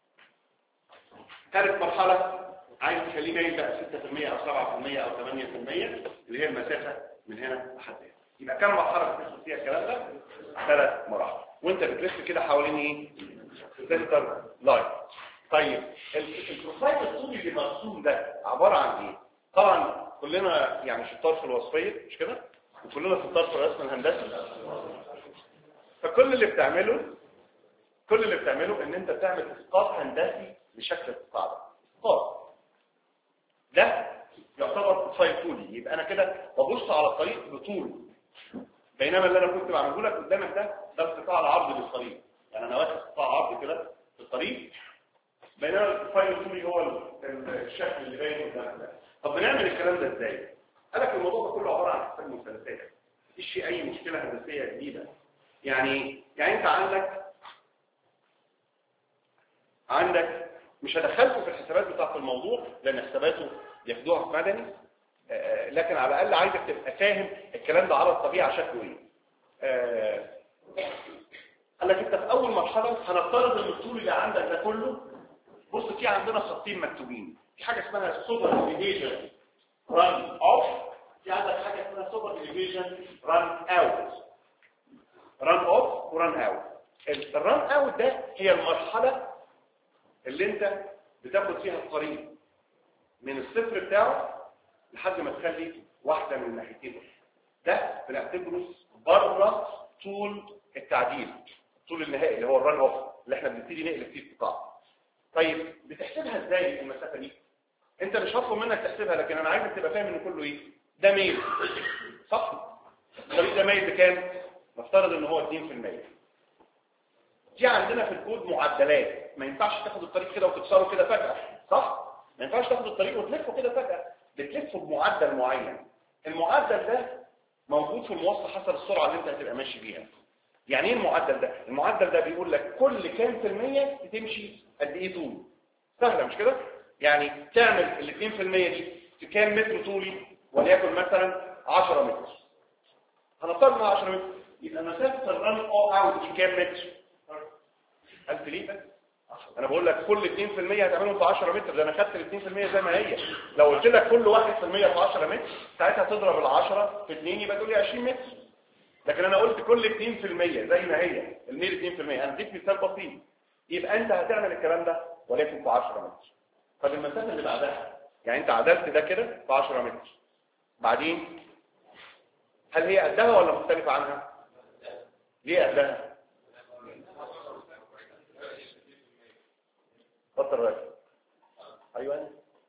Speaker 1: ثالث مرحله عايز تخليه مايل بقى ستة في المية او سبعة في المية او ثمانية في المية، اللي هي المسافه من هنا لحد هنا. يبقى كم مرحله بتحصل فيها الكلام ده؟ ثلاث مراحل. وانت بتلف كده حوالين ايه؟ سنتر لاين. طيب البروفايل الطولي اللي مرسوم ده عباره عن ايه؟ طبعا كلنا يعني شطار في الوصفيه مش كده؟ وكلنا شطار في الرسم الهندسي. فكل اللي بتعمله كل اللي بتعمله ان انت بتعمل اسقاط هندسي لشكل القطاع ده. اسقاط ده يعتبر بروفايل طولي، يبقى انا كده ببص على الطريق بطول. بينما اللي انا كنت بعمله لك قدامك ده ده القطاع العرضي للطريق، يعني انا واخد قطاع عرضي كده في الطريق، بينما البروفايل الطولي هو الشكل اللي باين قدامك ده. طب بنعمل الكلام ده ازاي؟ قال لك الموضوع ده كله عباره عن حساب مثلثات، مفيش اي مشكله هندسيه جديده. يعني يعني انت عندك عندك مش هدخلكم في الحسابات بتاعه الموضوع لان حساباته ياخدوها في مدني، آه لكن على الاقل عايزك تبقى فاهم الكلام ده على الطبيعه شكله ايه. آه قال لك انت في اول مرحله هنفترض ان الطول اللي عندك ده كله، بص في عندنا خطين مكتوبين، في حاجه اسمها سوبر ديفيجن ران اوف، في عندك حاجه اسمها سوبر ديفيجن ران اوت. ران اوف وران اوت. الران اوت ده هي المرحله اللي انت بتاخد فيها الطريق من الصفر بتاعه لحد ما تخلي واحده من الناحيتين. ده بنعتبره بره طول التعديل، الطول النهائي اللي هو الران اوف اللي احنا بنبتدي نقلب فيه القطاع. طيب بتحسبها ازاي المسافه دي؟ انت مش هطلب منك تحسبها، لكن انا عايزك تبقى فاهم ان كله ايه؟ ده ميل، صح؟ الطريق ده ميل بكام؟ نفترض ان هو اتنين في المية. دي عندنا في الكود معدلات، ما ينفعش تاخد الطريق كده وتكسره كده فجأة، صح؟ ما ينفعش تاخد الطريق وتلفه كده فجأة، بتلفه بمعدل معين. المعدل ده موجود في الموصل حسب السرعة اللي انت هتبقى ماشي بيها. يعني ايه المعدل ده؟ المعدل ده بيقول لك كل كام في المية بتمشي قد ايه طول. سهلة مش كده؟ يعني تعمل ال اتنين في المية دي في كام متر طولي؟ وليكن مثلا عشرة متر. هنفترض انها عشرة متر، يبقى مسافة الرن اوت دي كام متر؟ ألف ليه بس؟ انا بقول لك كل اتنين في المية هتعملهم في عشرة متر، ده انا خدت ال اتنين في المية زي ما هي. لو قلت لك كل واحد في المية في عشرة متر، ساعتها تضرب ال عشرة في اتنين يبقى تقول لي عشرين متر. لكن انا قلت كل اتنين في المية زي ما هي، الميل اتنين في المية. انا اديت مثال بسيط، يبقى انت هتعمل الكلام ده ولكن في عشرة متر. طب المسافه اللي بعدها، يعني انت عدلت ده كده في عشرة متر، بعدين هل هي قدها ولا مختلفه عنها؟ ليه قدها؟ بطل راجل. ايوه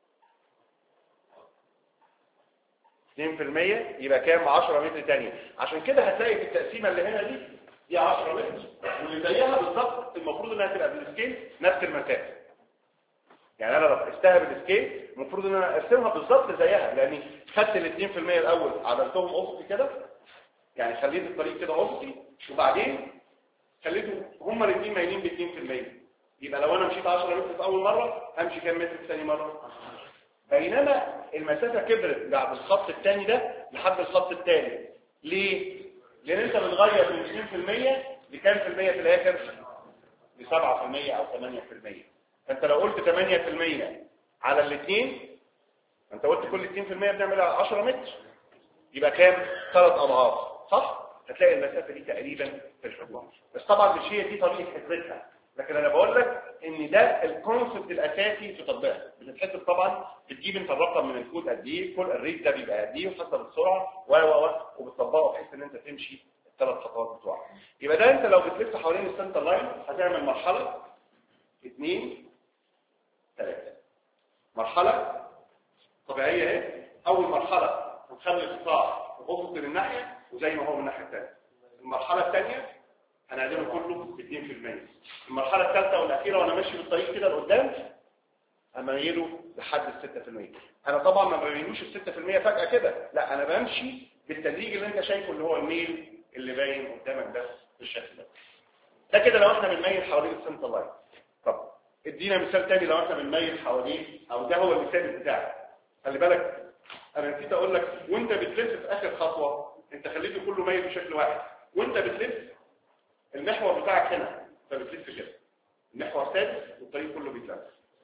Speaker 1: اتنين في المية يبقى كام؟ عشرة متر تانية. عشان كده هتلاقي في التقسيمه اللي هنا دي دي عشرة متر، واللي زيها بالظبط المفروض انها تبقى بالسكيل نفس المسافه. يعني انا لو قستها بالسكيل المفروض ان انا ارسمها بالظبط زيها، لاني خدت ال اتنين في المية الاول عدلتهم افقي كده، يعني خليت الطريق كده افقي، وبعدين خليته هما الاثنين مايلين ب اتنين في المية. يبقى لو انا مشيت عشرة متر في اول مره همشي كام متر في ثاني مره؟ بينما المسافه كبرت بعد الخط الثاني ده لحد الخط الثالث. ليه؟ لان انت بتغير من اتنين في المية لكام في المية في الاخر؟ ل سبعة في المية او ثمانية في المية. فانت لو قلت ثمانية في المية على الاثنين، انت قلت كل اتنين في المية بنعمل عشرة متر، يبقى كام؟ ثلاث اضعاف، صح؟ هتلاقي المسافه دي تقريبا في الحدود. بس طبعا مش هي دي طريقه حسبتها، لكن انا بقول لك ان ده الكونسبت الاساسي في تطبيقها. بتتحسب طبعا، بتجيب انت الرقم من الكود قد ايه، كل الريت ده بيبقى قد ايه وحسب السرعه و و وبتطبقه بحيث ان انت تمشي الثلاث خطوات بتوعك. يبقى ده انت لو بتلف حوالين السنتر لاين هتعمل مرحله اثنين ثلاثه. مرحله طبيعيه اهي، اول مرحله هنخلي القطاع افق من الناحيه وزي ما هو من الناحيه الثانيه. المرحله الثانيه هنعمله كله ب اتنين في المية. المرحله الثالثه والاخيره وانا ماشي بالطريق كده لقدام هميله لحد ال ستة في المية. انا طبعا ما بميلوش ال ستة في المية فجاه كده، لا انا بمشي بالتدريج اللي انت شايفه اللي هو الميل اللي باين قدامك ده بالشكل ده. ده كده لو احنا بنميل حوالين السنتر لاين. طب ادينا مثال تاني لو احنا بنميل حوالين، او ده هو المثال بتاعك. خلي بالك انا نسيت اقول لك، وانت بتلف في اخر خطوه انت خليته كله مايل بشكل واحد، وانت بتلف المحور بتاعك هنا فبتلف كده، المحور ثابت والطريق كله بيتلف.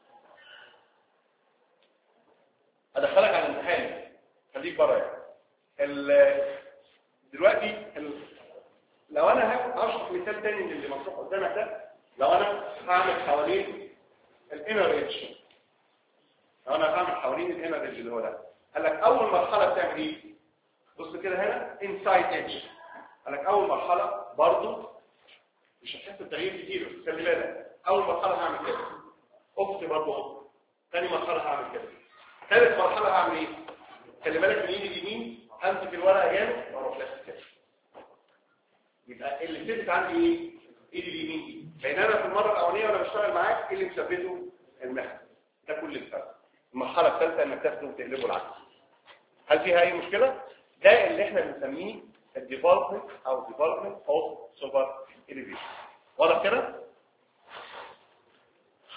Speaker 1: ادخلك على الامتحان، خليك بره يعني. دلوقتي ال... لو انا هشرح مثال تاني من اللي مطروح قدامك ده، لو انا هعمل حوالين الانر ايدج، لو انا هعمل حوالين الانر ايدج اللي هو ده، قال لك اول مرحله بتعمل ايه؟ بص كده هنا انسايد ايدج. قال لك اول مرحله برضو مش هتحس بتغيير كتير، بس خلي بالك اول مرحله هعمل كده افقي برضو افقي، ثاني مرحله هعمل كده، ثالث مرحله هعمل ايه؟ خلي بالك من ايدي اليمين همسك الورقه جامد واروح لافف كده، يبقى اللي ثبت عندي ايه؟ ايدي اليمين دي. بينما في المره الاولانيه وانا بشتغل معاك ايه اللي مثبته؟ المحور. ده كل الفرق. المرحله الثالثه انك تاخده وتقلبه العكس. هل فيها اي مشكله؟ ده اللي احنا بنسميه الديفلوبمنت او ديفلوبمنت اوف سوبر اليفيشن. واضح كده؟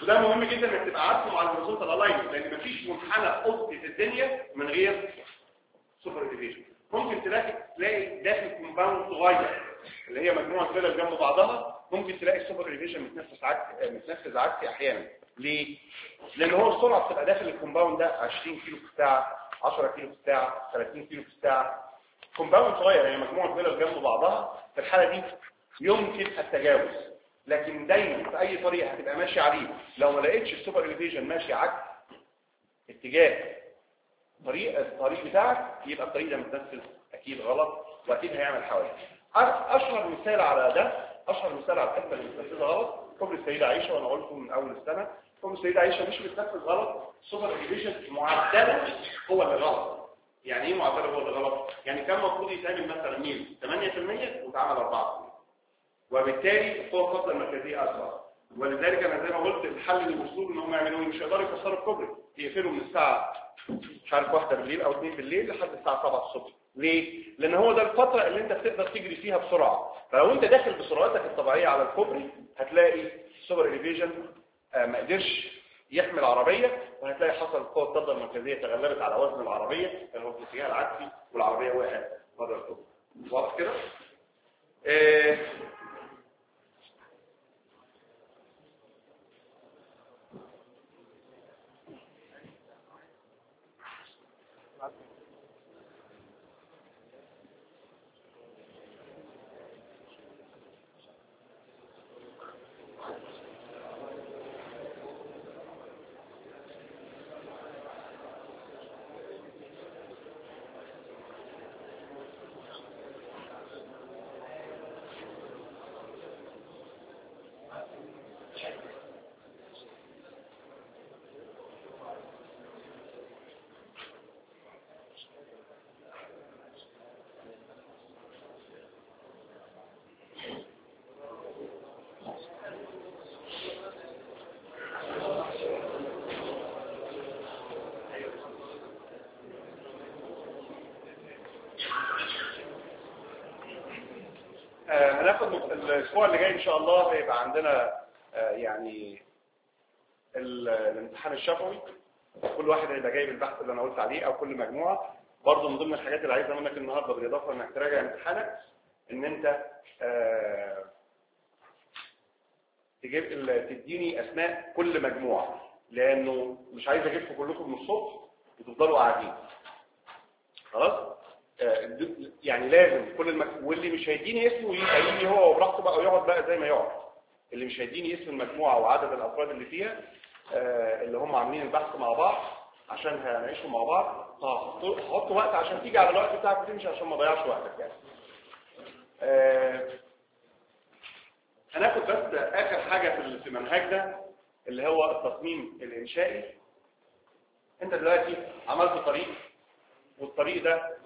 Speaker 1: وده مهم جدا انك تبقى عارفه مع الهوريزونتال الاينمنت، لان مفيش منحنى افقي في الدنيا من غير سوبر اليفيشن. ممكن تلاقي تلاقي داخل كومباوند صغير اللي هي مجموعه فيلل جنب بعضها، ممكن تلاقي السوبر اليفيشن متنفذ عكسي متنفذ عكسي احيانا. ليه؟ لان هو السرعه بتبقى داخل الكومباوند ده عشرين كيلو في الساعه، عشرة كيلو في الساعه، ثلاثين كيلو في الساعه. كومباوند صغير هي مجموعه فيلل جنب بعضها، في الحاله دي يمكن التجاوز. لكن دايما في اي طريق هتبقى ماشي عليه لو ما لقيتش السوبر اليفيشن ماشي عكس اتجاه طريق الطريق بتاعك، يبقى الطريق ده متنفذ اكيد غلط واكيد هيعمل حوادث. اشهر مثال على ده، اشهر مثال على الحته اللي متنفذه غلط كوبري السيده عائشه، وانا قلته من اول السنه. كوبري السيده عائشه مش متنفذ غلط، السوبر اليفيشن معدله هو اللي غلط. يعني ايه معدله هو اللي غلط؟ يعني كان المفروض يتعمل مثلا ميل ثمانية في المية واتعمل أربعة في المية، وبالتالي القوه القبضه المركزيه اصغر. ولذلك انا زي ما قلت الحل اللي وصلوا ان هم يعملوا ايه؟ مش هيقدروا يكسروا الكوبري، يقفلوا من الساعه مش عارف واحدة بالليل او اتنين بالليل لحد الساعه سبعة الصبح. ليه؟ لان هو ده الفتره اللي انت بتقدر تجري فيها بسرعه. فلو انت داخل بسرعتك الطبيعيه على الكوبري هتلاقي السوبر اليفيشن ما قدرش يحمل عربيه، وهتلاقي حصل القوه القبضه المركزيه تغلبت على وزن العربيه، كان هو في الاتجاه العكسي والعربيه وقعت بره الكوبري. واضح كده؟ آه هناخد الاسبوع اللي جاي ان شاء الله هيبقى عندنا يعني الامتحان الشفوي. كل واحد هيبقى جايب البحث اللي انا قلت عليه او كل مجموعه. برضه من ضمن الحاجات اللي عايزها منك النهارده بالاضافه انك تراجع امتحانك ان انت تجيب تديني اسماء كل مجموعه، لانه مش عايز اجيبكم كلكم من الصبح وتفضلوا قاعدين. خلاص؟ يعني لازم كل المك... واللي مش هيديني اسمه يجي هو وبراحته بقى ويقعد بقى زي ما يقعد. اللي مش هيديني اسم المجموعه وعدد الافراد اللي فيها آه اللي هم عاملين البحث مع بعض عشان هنعيشوا مع بعض، هحط وقت عشان تيجي على الوقت بتاعك وتمشي عشان ما اضيعش وقتك يعني. آه هناخد بس اخر حاجه في المنهج ده اللي هو التصميم الانشائي. انت دلوقتي عملت طريق، والطريق ده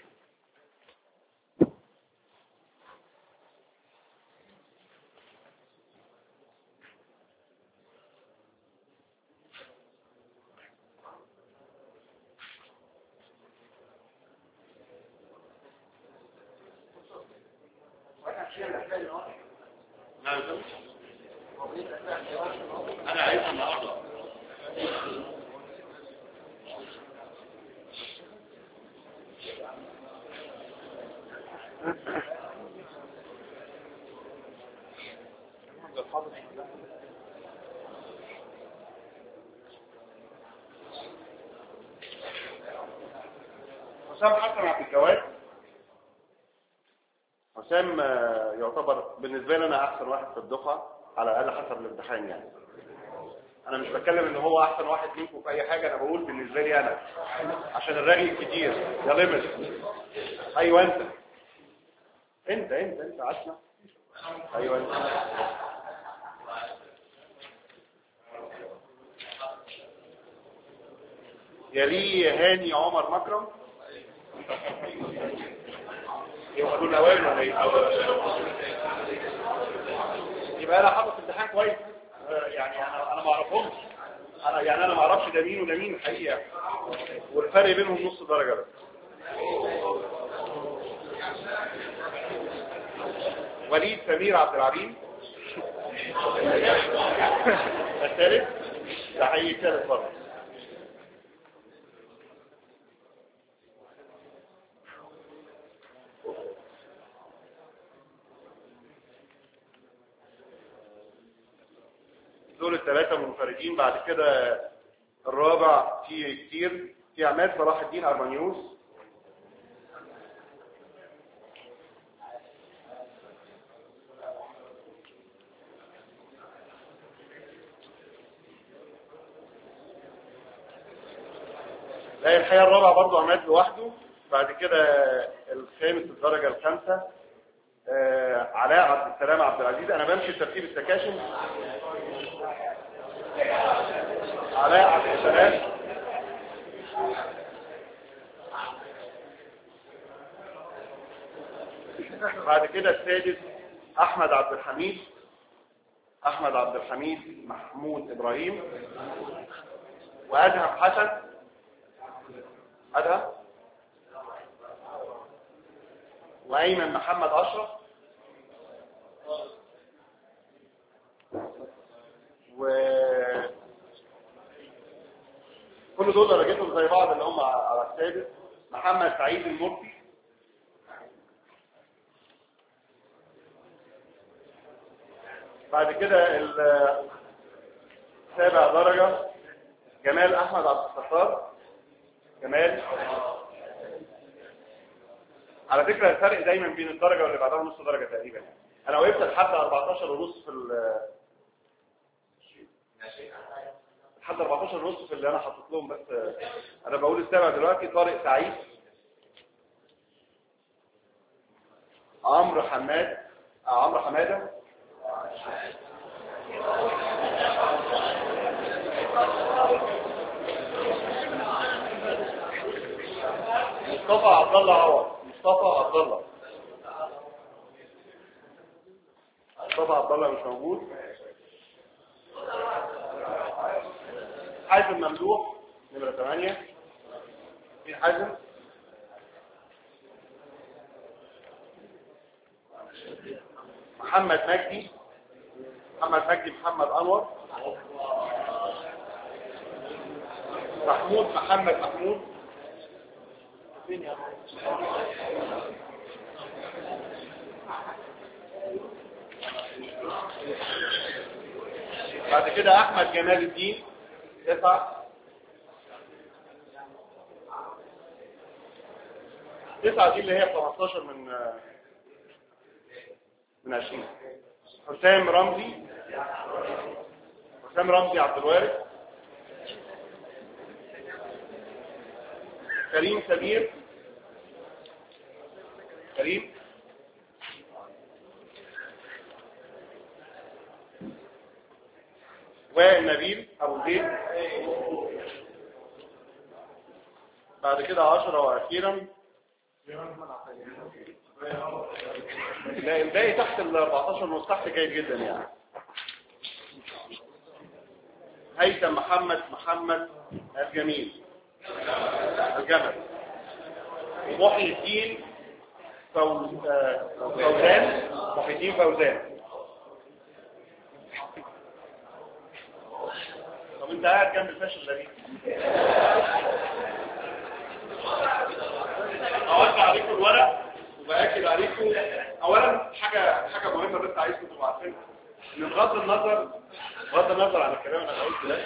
Speaker 1: انا عايز النهارده حسام حسن عبد الجواد. حسام يعتبر بالنسبه لي انا احسن واحد في الدفعه على الاقل حسب الامتحان يعني. انا مش بتكلم ان هو احسن واحد ليكم في اي حاجه، انا بقول بالنسبه لي انا عشان الرغي كتير يا ليمت. ايوه انت انت انت انت عشنا. ايوه انت يلي هاني عمر مكرم. يبقى دول اوائل ولا ايه؟ يبقى انا حاطط امتحان كويس يعني. انا انا ما اعرفهمش، انا يعني انا ما اعرفش ده مين وده مين الحقيقه، والفرق بينهم نص درجه بس. وليد سمير عبد العليم. الثالث تحقيق الثالث برضه. دول الثلاثة منفردين. بعد كده الرابع فيه كتير، في عماد صلاح الدين أرمانيوس، لا الحقيقة الرابع برضو عماد لوحده. بعد كده الخامس الدرجة الخامسة آه علاء عبد السلام عبد العزيز. أنا بمشي ترتيب السكاشن. علاء عبد السلام، بعد كده السادس أحمد عبد الحميد، أحمد عبد الحميد محمود إبراهيم، وأدهم حسن، أدهم، وأيمن محمد أشرف، و كل دول درجتهم زي بعض اللي هم على السادس. محمد سعيد المرسي، بعد كده السابع درجة جمال أحمد عبد الستار، جمال. على فكرة الفرق دايما بين الدرجة واللي بعدها نص درجة تقريبا. أنا وقفت لحد أربعتاشر ونص في ال لحد أربعتاشر ونص في اللي أنا حطيت لهم، بس أنا بقول السابع دلوقتي. طارق سعيد، عمرو حماد، عمرو حمادة، مصطفى عبد الله عوض، مصطفى عبد الله، مصطفى عبد الله مش موجود. حازم ممدوح نمرة ثمانية. مين حازم؟ محمد مجدي، محمد مجدي محمد أنور، محمود محمد محمود، بعد كده أحمد جمال الدين تسعة. تسعة دي اللي هي خمستاشر من من عشرين. حسام رمزي، حسام رمزي عبد الوارث، كريم سمير، كريم، والنبيل أبو زيد. بعد كده عشرة وأخيرا لا الباقي تحت ال أربعتاشر ونص، تحت جيد جدا يعني. هيثم محمد محمد الجميل الجمل، محي الدين فوز... فوزان، محي الدين فوزان. طب انت قاعد جنب الفاشل ده ليه؟ اوزع عليكم الورق وباكد عليكم. اولا حاجه حاجه مهمه بس عايزكم تبقوا عارفينها، ان بغض النظر بغض النظر عن الكلام اللي انا قلته ده،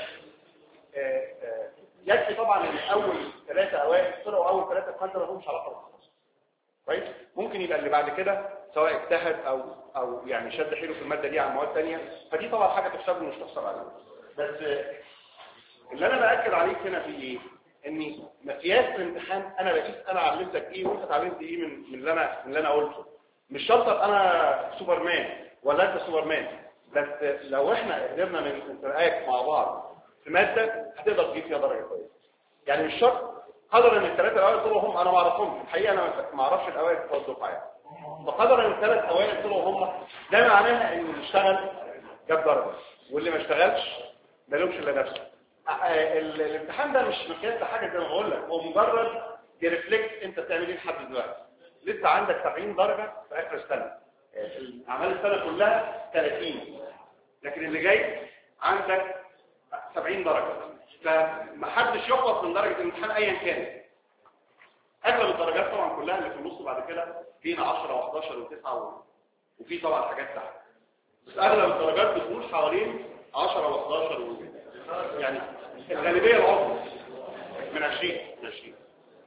Speaker 1: يكفي طبعا ان اول ثلاثه اوائل طلعوا اول ثلاثه كانت ما لهمش علاقه بالتخصص. كويس؟ ممكن يبقى اللي بعد كده سواء اجتهد او او يعني شد حيله في الماده دي عن مواد ثانيه، فدي طبعا حاجه تحسب له مش تحسب عليه. بس اللي انا باكد عليك هنا في ايه؟ ان مقياس الامتحان انا بقيس انا علمتك ايه وانت اتعلمت ايه من من اللي انا من اللي انا قلته. مش شرط انا سوبرمان ولا انت سوبرمان، بس لو احنا قدرنا نتراك مع بعض في ماده هتقدر تجيب فيها درجه كويسه. يعني مش شرط قدر ان الثلاثه الاوائل طلعوا هم، انا ما اعرفهمش الحقيقه، انا ما اعرفش الاوائل بتوع الدفعه يعني. فقدر ان الثلاث اوائل طلعوا هم، ده معناها ان اللي اشتغل جاب درجه واللي ما اشتغلش ما لهمش الا نفسه. الامتحان ده مش مقياس لحاجه زي ما بقول لك، هو مجرد يرفلكت انت بتعمل ايه لحد دلوقتي. لسه عندك سبعين درجه في اخر السنه، اعمال السنه كلها ثلاثين، لكن اللي جاي عندك سبعين درجة، فمحدش يخلص من درجة الامتحان ايا كان. اغلب الدرجات طبعا كلها اللي في النص بعد كده فينا عشرة وحداشر وتسعة، وفي طبعا حاجات تحت، بس اغلب الدرجات بتقول حوالين عشرة وحداشر و... يعني الغالبية العظمى من عشرين من عشرين.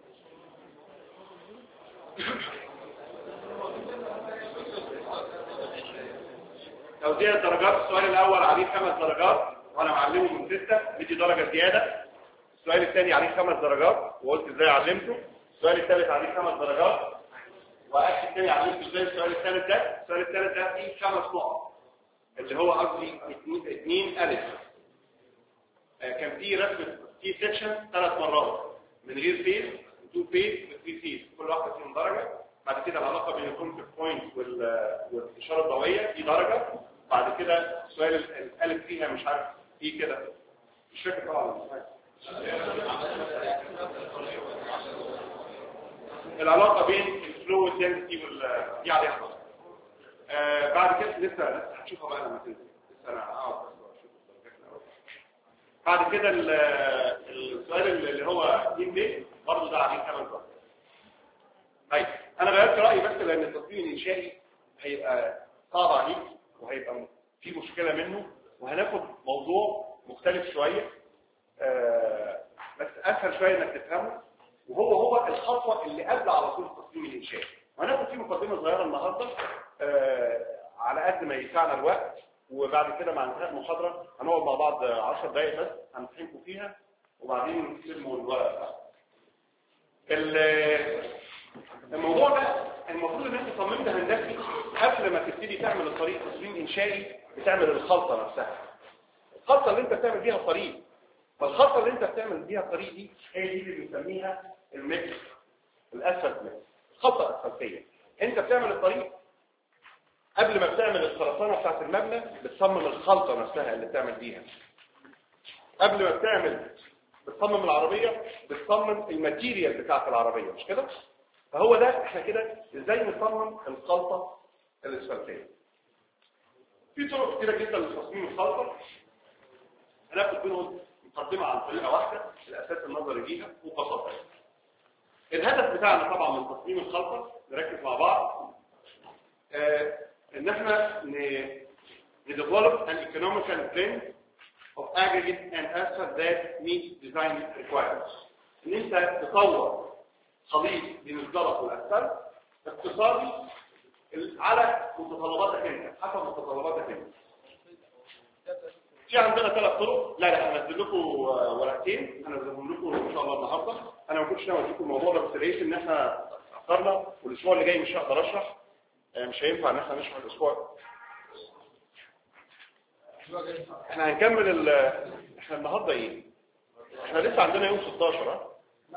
Speaker 1: توزيع الدرجات، السؤال الاول عليه خمس درجات وانا معلمه من ستة، بدي درجة زيادة. السؤال الثاني عليه خمس درجات وقلت ازاي علمته. السؤال الثالث عليه خمس درجات واكد تاني علمته ازاي. السؤال الثالث ده السؤال الثالث ده فيه خمس نقط اللي هو قصدي اثنين الف. آه كان فيه رسم في سيكشن ثلاث مرات من غير فيز، تو فيز وثري فيز، كل واحده فيهم درجه. بعد كده العلاقه بين الكونتاكت بوينت والاشاره الضوئيه دي درجه. بعد كده سؤال الالف فيها مش عارف ايه كده، مش فاكر طبعا. العلاقه بين الفلو والدنسيتي وال دي عليها حاجه. آه بعد كده لسه لسه هتشوفها بقى لما تنزل، لسه انا هقعد بس اشوف الدرجات الاول. بعد كده السؤال اللي هو اتنين بي برضه ده عليه ثمان درجات. طيب انا غيرت رايي بس لان التصميم الانشائي هيبقى صعب عليك وهيبقى في مشكله منه، وهناخد موضوع مختلف شويه آه بس اسهل شويه انك تفهمه، وهو هو الخطوه اللي قبل على طول التصميم الانشائي. وهناخد فيه مقدمه صغيره النهارده آه على قد ما يسعنا الوقت، وبعد كده مع انتهاء المحاضره هنقعد مع بعض عشر دقائق بس هنفهمكم فيها وبعدين نسلموا الورق. الموضوع ده المفروض ان انت صممت هندسي قبل ما تبتدي تعمل الطريق تصميم انشائي، بتعمل الخلطه نفسها. الخلطه اللي انت بتعمل بيها الطريق، فالخلطه اللي انت بتعمل بيها الطريق دي هي دي اللي بنسميها الميكس، الاسفلت ميكس، الخلطه الاسفلتيه. انت بتعمل الطريق قبل ما بتعمل الخرسانه بتاعت المبنى، بتصمم الخلطه نفسها اللي بتعمل بيها. قبل ما بتعمل بتصمم العربيه، بتصمم الماتيريال بتاعت العربيه، مش كده؟ فهو ده احنا كده ازاي نصمم الخلطه الاسفلتيه. في طرق كتيره جدا لتصميم الخلطه، هناخد منهم مقدمه عن طريقه واحده الاساس النظري ليها وبساطه. الهدف بتاعنا طبعا من تصميم الخلطه، نركز مع بعض آه ان احنا نديفلوب an economical blend of aggregate and asphalt that meet design requirements. ان انت تطور خليط بين الزلط والاسفلت اقتصادي على متطلباتك انت، حسب متطلباتك انت. في عندنا ثلاث طرق. لا لا هنزل لكم ورقتين هنزلهم لكم ان شاء الله النهارده. انا ما كنتش ناوي اديكم الموضوع ده بس لقيت ان احنا اتاخرنا والاسبوع اللي جاي مش هقدر اشرح، مش هينفع ان احنا نشرح الاسبوع. احنا هنكمل ال... احنا النهارده ايه؟ احنا لسه عندنا يوم ستاشر. ها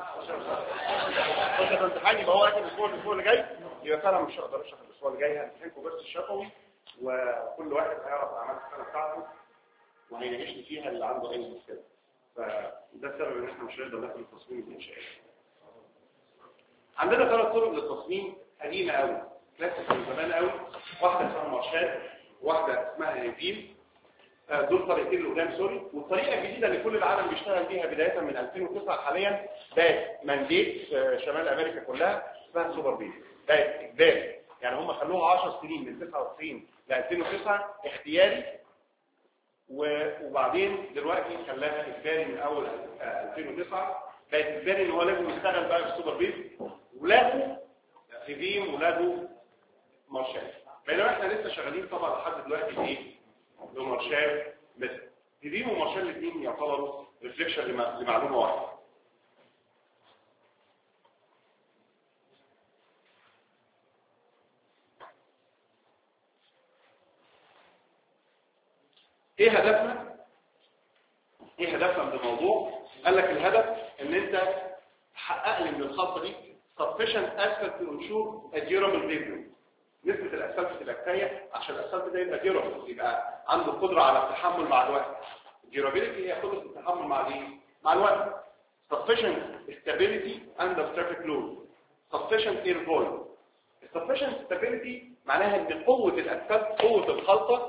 Speaker 1: ستاشر امتحان، يبقى هو اخر الاسبوع الاسبوع اللي جاي، يبقى فعلا مش هقدر اشرح الاسبوع اللي جاي. هنمتحنكم بس الشفوي وكل واحد هيعرف اعمال السنه بتاعته وهيناقشني فيها اللي عنده اي مشكله. فده السبب ان احنا مش هنقدر ناخد التصميم الانشائي. عندنا ثلاث طرق للتصميم قديمه قوي، كلاسيك من زمان قوي. واحده اسمها مارشال، واحده اسمها هيفيم. دول طريقتين اللي قدام سوري. والطريقه الجديده اللي كل العالم بيشتغل بيها بدايه من ألفين وتسعة حاليا بقت مانديت في شمال امريكا كلها، اسمها سوبر بيز. بقت اجباري، يعني هم خلوها عشر سنين من تسعة وتسعين ل ألفين وتسعة اختياري، وبعدين دلوقتي خلاها اجباري من اول ألفين وتسعة. بقت اجباري ان هو لازم يشتغل بقى في السوبر بيز، ولاده هيفيم ولاده مارشال. بينما احنا لسه شغالين طبعا لحد دلوقتي بايه؟ بمارشال مثل هيفيم ومارشال، الاثنين يعتبروا ريفليكشن لمعلومه واحده. ايه هدفنا؟ ايه هدفنا من الموضوع؟ قال لك الهدف ان انت تحقق لي من الخلطه دي sufficient asphalt to ensure a durable pavement. نسبه الاسفلت تبقى كفايه عشان الاسفلت ده يبقى durable، يبقى عنده قدره على التحمل مع الوقت. الديورابيلتي هي قدره التحمل مع الايه؟ مع الوقت. sufficient stability under traffic load. sufficient air volume. sufficient stability معناها ان قوه الاسفلت، قوه الخلطه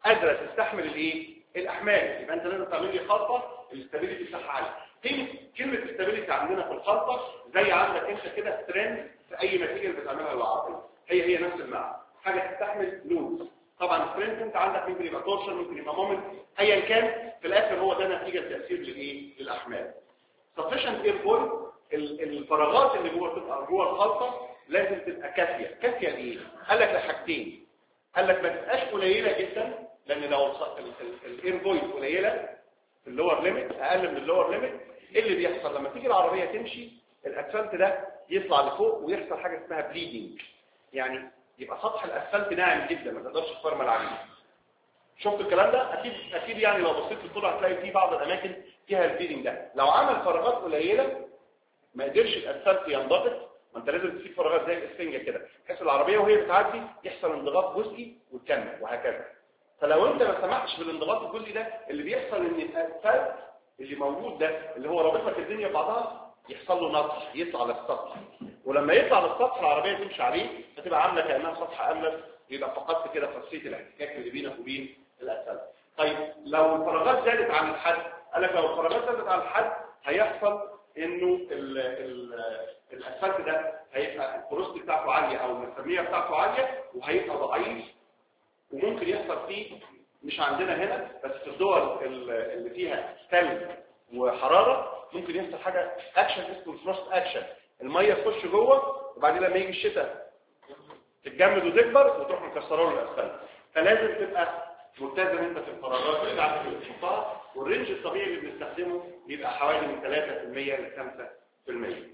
Speaker 1: قادره تستحمل الايه الاحمال. يبقى انت لازم تعمل لي خلطه الاستابيليتي بتاعها عالي. قيمه كلمه استابيليتي عندنا في الخلطه زي عندك انت كده سترينث في اي ماتيريال بتعملها للعربيه، هي هي نفس المعنى، حاجه تستحمل لود. طبعا سترينث انت عندك ممكن يبقى تورشن، ممكن يبقى مومنت، ايا كان في الاخر هو ده نتيجه تاثير للايه للاحمال. sufficient air void، الفراغات اللي جوه تبقى جوه الخلطه لازم تبقى كافيه. كافيه لايه؟ قال لك لحاجتين، قال لك ما تبقاش قليله جدا، لان لو الاير فويد قليله في اللور ليميت، اقل من اللور ليميت، ايه اللي بيحصل لما تيجي العربيه تمشي؟ الاسفلت ده يطلع لفوق ويحصل حاجه اسمها بليدنج، يعني يبقى سطح الاسفلت ناعم جدا ما تقدرش تفرمل عليه. شفت الكلام ده؟ اكيد اكيد يعني لو بصيت في الطرق هتلاقي في بعض الاماكن فيها البليدنج ده. لو عمل فراغات قليله ما قدرش الاسفلت ينضغط، ما انت لازم تسيب فراغات زي الاسفنجه كده بحيث العربيه وهي بتعدي يحصل انضغاط جزئي وتكمل وهكذا. فلو انت ما سمحتش بالانضغاط الجزئي ده، اللي بيحصل ان الاسفلت اللي موجود ده اللي هو رابط لك الدنيا ببعضها يحصل له نطح، يطلع للسطح، ولما يطلع للسطح العربيه تمشي عليه فتبقى عامله كانها سطح املس، يبقى فقدت كده خاصيه الاحتكاك اللي بينك وبين الاسفلت. طيب لو الفراغات زادت عن الحد، قال لك لو الفراغات زادت عن الحد هيحصل انه ال ال الاسفلت ده هيبقى البروست بتاعته عاليه او المساميه بتاعته عاليه وهيبقى ضعيف، وممكن يحصل فيه مش عندنا هنا بس في الدول اللي فيها ثلج وحراره ممكن يحصل حاجه اكشن اسمه فروست اكشن، الميه تخش جوه وبعدين لما يجي الشتاء تتجمد وتكبر وتروح مكسره له الاسفلت. فلازم تبقى ملتزم انت في الفراغات بتاعتك اللي بتحطها، والرينج الطبيعي اللي بنستخدمه بيبقى حوالي من ثلاثة بالمئة ل خمسة بالمئة.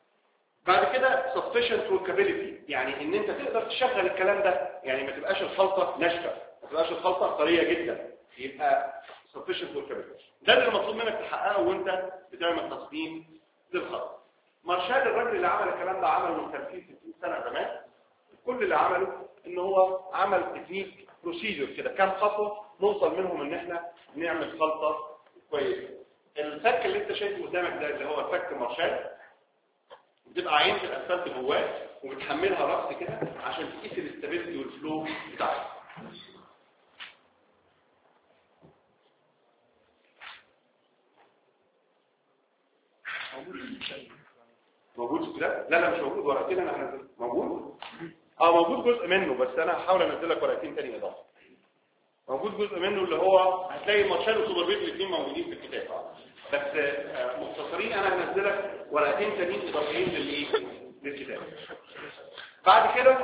Speaker 1: بعد كده sufficient workability، يعني ان انت تقدر تشغل الكلام ده، يعني ما تبقاش الخلطه ناشفه، ما تبقاش الخلطه طريه جدا، يبقى sufficient workability. ده اللي المطلوب منك تحققه وانت بتعمل تصميم للخلطه. مارشال الراجل اللي عمل الكلام ده عمله من خمسين ستين سنه زمان، كل اللي عمله ان هو عمل تكنيك بروسيجر كده، كام خطوه نوصل منهم ان احنا نعمل خلطه كويسه. الفك اللي انت شايفه قدامك ده اللي هو فك مارشال، بتبقى عينه الاسفلت جواه وبتحملها رأس كده عشان تقيس الاستابيليتي والفلو بتاعها. موجود كده؟ لا لا مش موجود، ورقتين انا هنزل. موجود؟ اه موجود جزء منه، بس انا هحاول انزل لك ورقتين تاني اضافه. موجود جزء منه اللي هو هتلاقي مارشال وسوبر بيت الاثنين موجودين في الكتاب، بس مختصرين انا هنزلك ورقتين تانيين اضافيين للايه؟ للكتاب. بعد كده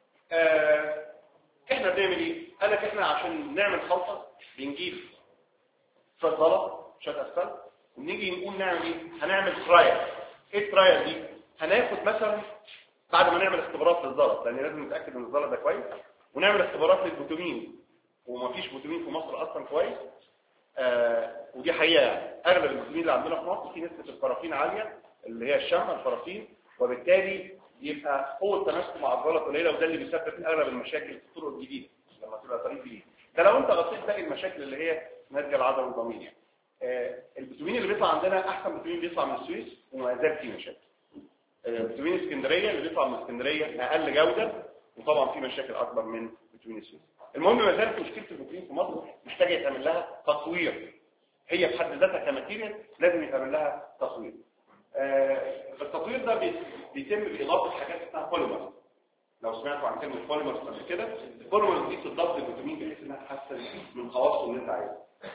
Speaker 1: آه احنا بنعمل ايه؟ قال لك احنا عشان نعمل خلطه بنجيب شويه زلط شويه اسفلت ونيجي نقول نعمل ايه؟ هنعمل ترايل. ايه الترايل دي؟ هناخد مثلا بعد ما نعمل اختبارات للزلط، لان لازم نتاكد ان الزلط ده كويس، ونعمل اختبارات للبوتومين، ومفيش بوتومين في مصر اصلا كويس، آه ودي حقيقه يعني اغلب البوتومين اللي عندنا في مصر في نسبه الفرافين عاليه اللي هي الشمع الفرافين، وبالتالي يبقى قوه تماسكه مع الزلط قليله، وده اللي بيسبب اغلب المشاكل في الطرق الجديده لما تبقى طريق جديد. ده لو انت غطيت باقي المشاكل اللي هي ناتجه العضله والضمير يعني. آه البوتومين اللي بيطلع عندنا احسن بوتومين بيطلع من السويس وما زال فيه مشاكل. آه بوتومين اسكندريه اللي بيطلع من اسكندريه اقل جوده، وطبعا في مشاكل اكبر من بوتومين السويس. المهم ما زالت مشكله البوتومين في مصر محتاجه يتعمل لها تطوير، هي في حد ذاتها كماتيريال لازم يتعمل لها تطوير. آه التطوير ده بيتم باضافه حاجات اسمها بوليمر. لو سمعتوا عن كلمه بوليمر قبل كده، البوليمر دي بتضاف للبوتومين بحيث انها تحسن من خواصه اللي انت عايزها.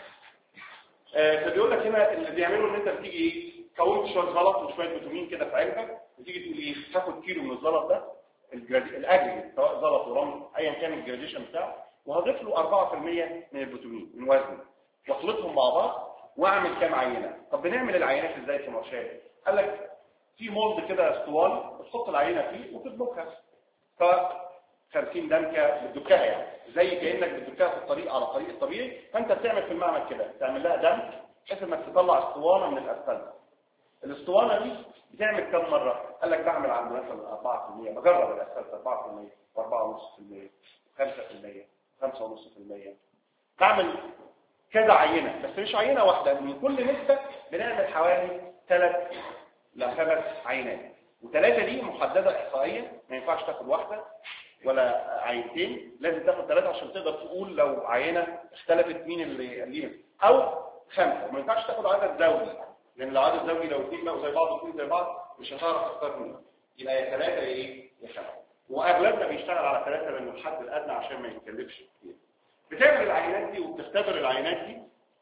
Speaker 1: آه فبيقول لك هنا اللي بيعمله ان انت بتيجي ايه؟ كونت شويه زلط وشويه بوتومين كده في علبه، وتيجي تقول ايه؟ تاخد كيلو من الزلط ده الاجريجيت سواء زلط ورمل ايا كان الجراديشن بتاعه، وهضيف له أربعة بالمئة من البوتومين من وزنه، واخلطهم مع بعض واعمل كام عينه. طب بنعمل العينات ازاي في مارشال؟ قال لك في مولد كده اسطواني بتحط العينه فيه وتدلكها، ف خمسين دمكه بتدكها يعني زي كانك بتدكها في الطريق على الطريق الطبيعي، فانت بتعمل في المعمل كده تعمل لها دمك بحيث انك تطلع اسطوانه من الاسفلت. الاسطوانه دي بتعمل كم مره؟ قال لك بعمل عند مثلا أربعة بالمئة، بجرب الاسفلت أربعة بالمئة و4.5% خمسة بالمئة خمسة فاصلة خمسة بالمئة، بعمل كذا عينه بس مش عينه واحده، من كل نسبه بنعمل حوالي ثلاث لخمس عينات، وثلاثه دي محدده احصائيا ما ينفعش تاخد واحده، ولا عينتين، لازم تاخد ثلاثه عشان تقدر تقول لو عينه اختلفت مين اللي ليها، او خمسه. وما ينفعش تاخد عدد زوجي، لان لو عدد زوجي لو اثنين بقوا زي بعض واثنين زي بعض مش هتعرف تختار منهم، يبقى يا ثلاثه يا ايه يا خمسه. واغلبنا بيشتغل على ثلاثه لانه الحد الادنى عشان ما يتكلفش كتير. بتعمل العينات دي وبتختبر العينات دي.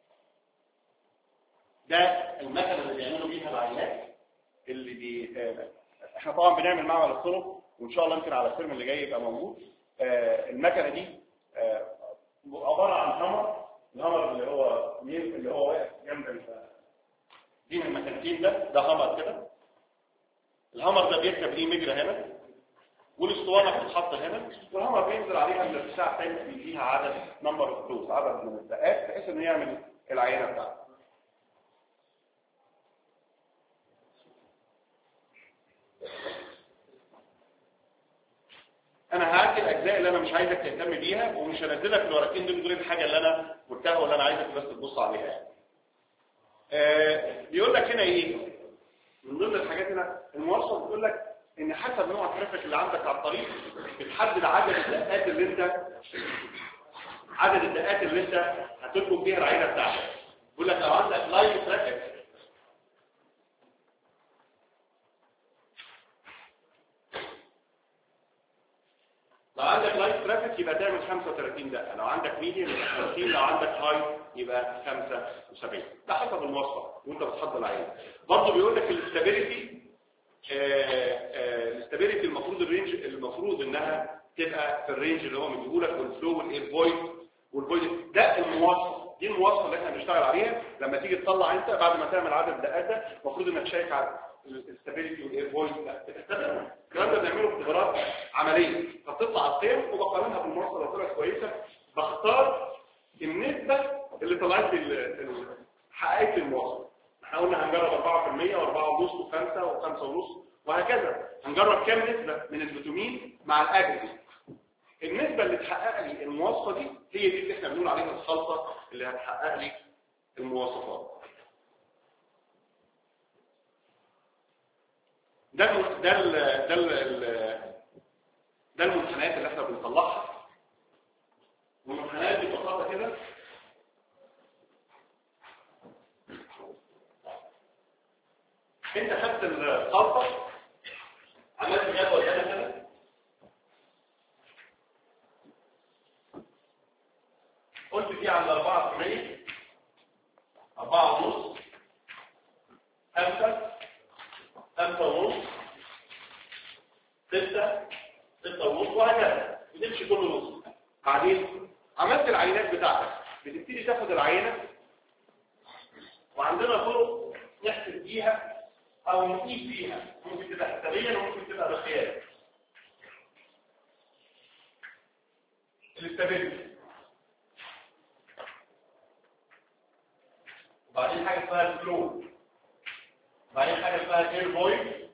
Speaker 1: ده المكنه اللي بيعملوا بيها العينات اللي بي آه احنا طبعا بنعمل معمل الطرق، وان شاء الله يمكن على الترم اللي جاي يبقى موجود. آه المكنه دي آه عباره عن همر، الهمر اللي هو اللي هو واقف جنب دي من المكانتين، ده ده همر كده. الهمر ده بيركب ليه مجرى هنا، والاسطوانه بتتحط هنا، والهمر بينزل عليها الارتفاع الثاني اللي فيها عدد نمبر اوف فلوس، عدد من الدقات، بحيث انه يعمل العينه بتاعته. انا هعدي الاجزاء اللي انا مش عايزك تهتم بيها، ومش هنزلك الورقتين دول دول الحاجه اللي انا قلتها واللي انا عايزك بس تبص عليها. آه بيقول لك هنا ايه من ضمن الحاجات هنا؟ المواصفه بتقول لك ان حسب نوع الترافيك اللي عندك على الطريق بتحدد عدد الدقات اللي انت عدد الدقات اللي انت هتطلب بيها العينه بتاعتك. بيقول لك لو عندك لاين ترافيك لو عندك لايت ترافيك يبقى تعمل خمسة وثلاثين دقيقة، لو عندك ميديم يبقى خمسين، لو عندك هاي يبقى خمسة وسبعين. ده حسب المواصفة وانت بتحضر العينة. برضه بيقول لك الاستابيليتي الاستابيليتي المفروض الرينج المفروض انها تبقى في الرينج اللي هو مديهولك، والفلو والاير فويد والفويد. ده المواصفة، دي المواصفة اللي احنا بنشتغل عليها. لما تيجي تطلع انت بعد ما تعمل عدد دقات ده المفروض انك تشيك على الاستابيليتي والاير فويد، بتختبرهم. الكلام ده بنعمله اختبارات عمليه، فبتطلع القيم وبقارنها بالمواصفه. لو طلعت كويسه بختار النسبه اللي طلعت لي حققت المواصفه. احنا قلنا هنجرب أربعة بالمية وأربعة ونص وخمسة وخمسة ونص وهكذا. هنجرب كام نسبه من الفيتامين مع الاجل. النسبه اللي تحقق لي المواصفه دي هي دي اللي احنا بنقول عليها الخلطه اللي هتحقق لي المواصفات. ده ال ده ال ده ال ده المنحنيات اللي احنا بنطلعها. والمنحنيات دي ببساطه كده انت خدت الخلطه عملت جدول هنا كده، قلت فيه عند أربعة بالمية، أربعة ونص، خمسة، خمسة ونص، ستة، ستة ونص، وهكذا بتمشي كل نص. بعدين عملت العينات بتاعتك، بتبتدي تاخد العينة، وعندنا طرق نحسب بيها او نقيس بيها، ممكن تبقى حسابيا وممكن تبقى بقياس. الاستابيليتي، وبعدين حاجه اسمها الفلو، وبعدين حاجه اسمها الاير فويد،